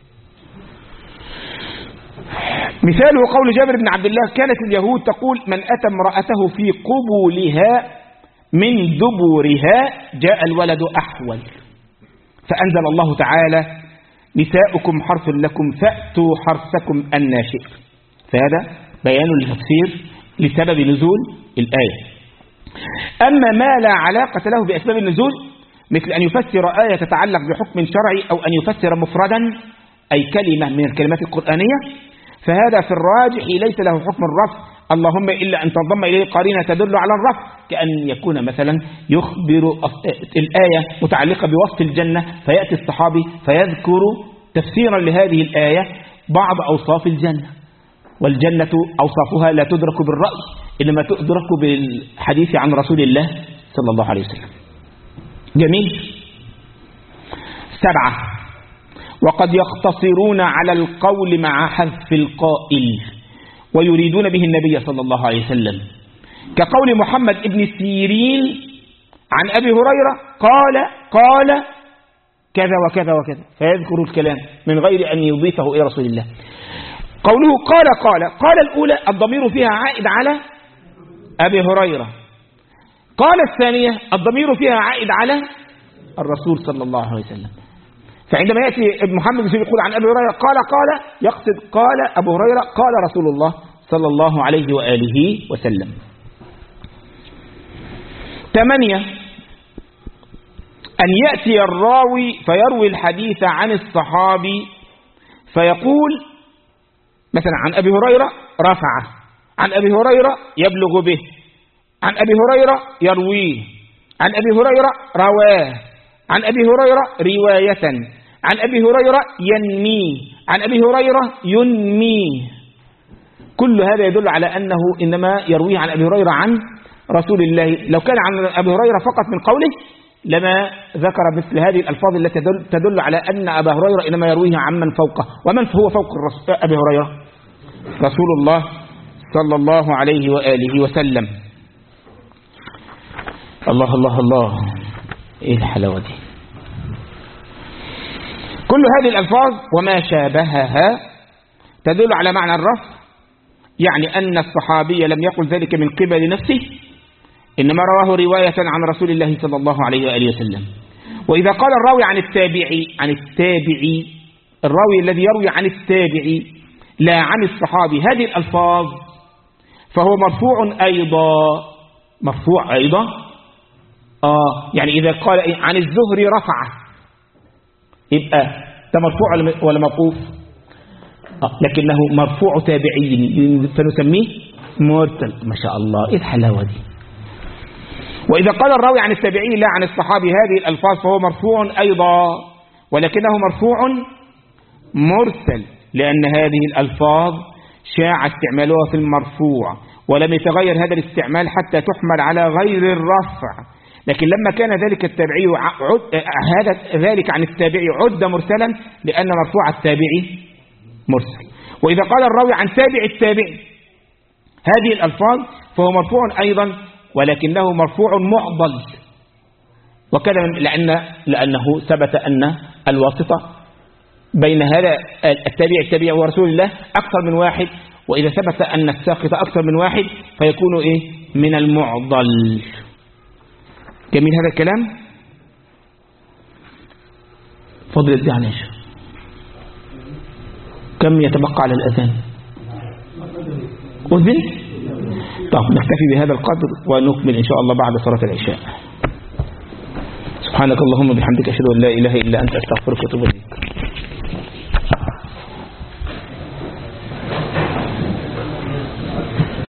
[SPEAKER 1] مثاله قول جابر بن عبد الله: كانت اليهود تقول: من أتى امرأته في قبولها من دبرها جاء الولد أحول. فأنزل الله تعالى: نساؤكم حرث لكم فأتوا حرثكم أن شئتم. فهذا بيان لتفسير لسبب نزول الآية. أما ما لا علاقة له بأسباب النزول، مثل أن يفسر آية تتعلق بحكم شرعي أو أن يفسر مفردا أي كلمة من الكلمات القرآنية، فهذا في الراجح ليس له حكم الرفع اللهم إلا أن تنضم إليه قرينة تدل على الرفع، كأن يكون مثلا يخبر الآية متعلقة بوصف الجنة، فيأتي الصحابي فيذكر تفسيرا لهذه الآية بعض أوصاف الجنة. والجنة أوصافها لا تدرك بالرأي، إنما تدرك بالحديث عن رسول الله صلى الله عليه وسلم. جميل. 7. وقد يقتصرون على القول مع حذف القائل ويريدون به النبي صلى الله عليه وسلم، كقول محمد ابن سيرين عن أبي هريرة قال كذا وكذا وكذا، فيذكر الكلام من غير أن يضيفه إلى رسول الله. قوله قال الأولى الضمير فيها عائد على أبي هريرة، قال الثانية الضمير فيها عائد على الرسول صلى الله عليه وسلم. فعندما يأتي ابن محمد بن سيرين يقول عن أبي هريرة قال يقصد قال أبو هريرة قال رسول الله صلى الله عليه وآله وسلم. 8. أن يأتي الراوي فيروي الحديث عن الصحابي فيقول مثلا عن أبي هريرة رفعه، عن أبي هريرة يبلغ به، عن أبي هريرة يرويه، عن أبي هريرة رواه، عن أبي هريرة رواية، عن أبي هريرة ينميه، عن أبي هريرة ينميه. كل هذا يدل على أنه إنما يرويه عن أبي هريرة عن رسول الله. لو كان عن أبي هريرة فقط من قوله لما ذكر مثل هذه الألفاظ التي تدل على أن أبا هريرة إنما يرويه عمن فوقه. ومن هو فوق أبي هريرة؟ رسول الله صلى الله عليه وآله وسلم. الله الله الله، إيه الحلاوة دي! كل هذه الألفاظ وما شابهها تدل على معنى الرفع، يعني أن الصحابي لم يقل ذلك من قبل نفسه، إنما رواه رواية عن رسول الله صلى الله عليه وآله وسلم. وإذا قال الراوي عن التابعي الراوي الذي يروي عن التابعي لا عن الصحابي هذه الألفاظ فهو مرفوع أيضا. يعني إذا قال عن الزهري رفعه يبقى ده مرفوع ولا موقوف؟ لكنه مرفوع تابعي فنسميه مرسل. ما شاء الله، إيه الحلاوة دي! وإذا قال الراوي عن التابعي لا عن الصحابي هذه الألفاظ فهو مرفوع أيضا، ولكنه مرفوع مرسل، لأن هذه الألفاظ شاع استعمالها في المرفوع ولم يتغير هذا الاستعمال حتى تحمل على غير الرفع. لكن لما كان ذلك التابعي ذلك عن التابعي عد مرسلا لأن مرفوع التابعي مرسل. وإذا قال الراوي عن تابع التابعي هذه الألفاظ فهو مرفوع أيضا، ولكنه مرفوع معضل، وكذا لأنه ثبت أن الواسطة بين هذا التابعي ورسول الله أكثر من واحد، وإذا ثبت أن الساقط أكثر من واحد فيكون من المعضل. جميل هذا الكلام. فضل الدعنش كم يتبقى على الأذان؟ أذن؟ طب نكتفي بهذا القدر ونكمل إن شاء الله بعد صلاة العشاء. سبحانك اللهم بحمدك أشهد أن لا إله إلا أنت أستغفرك وأتوب إليك.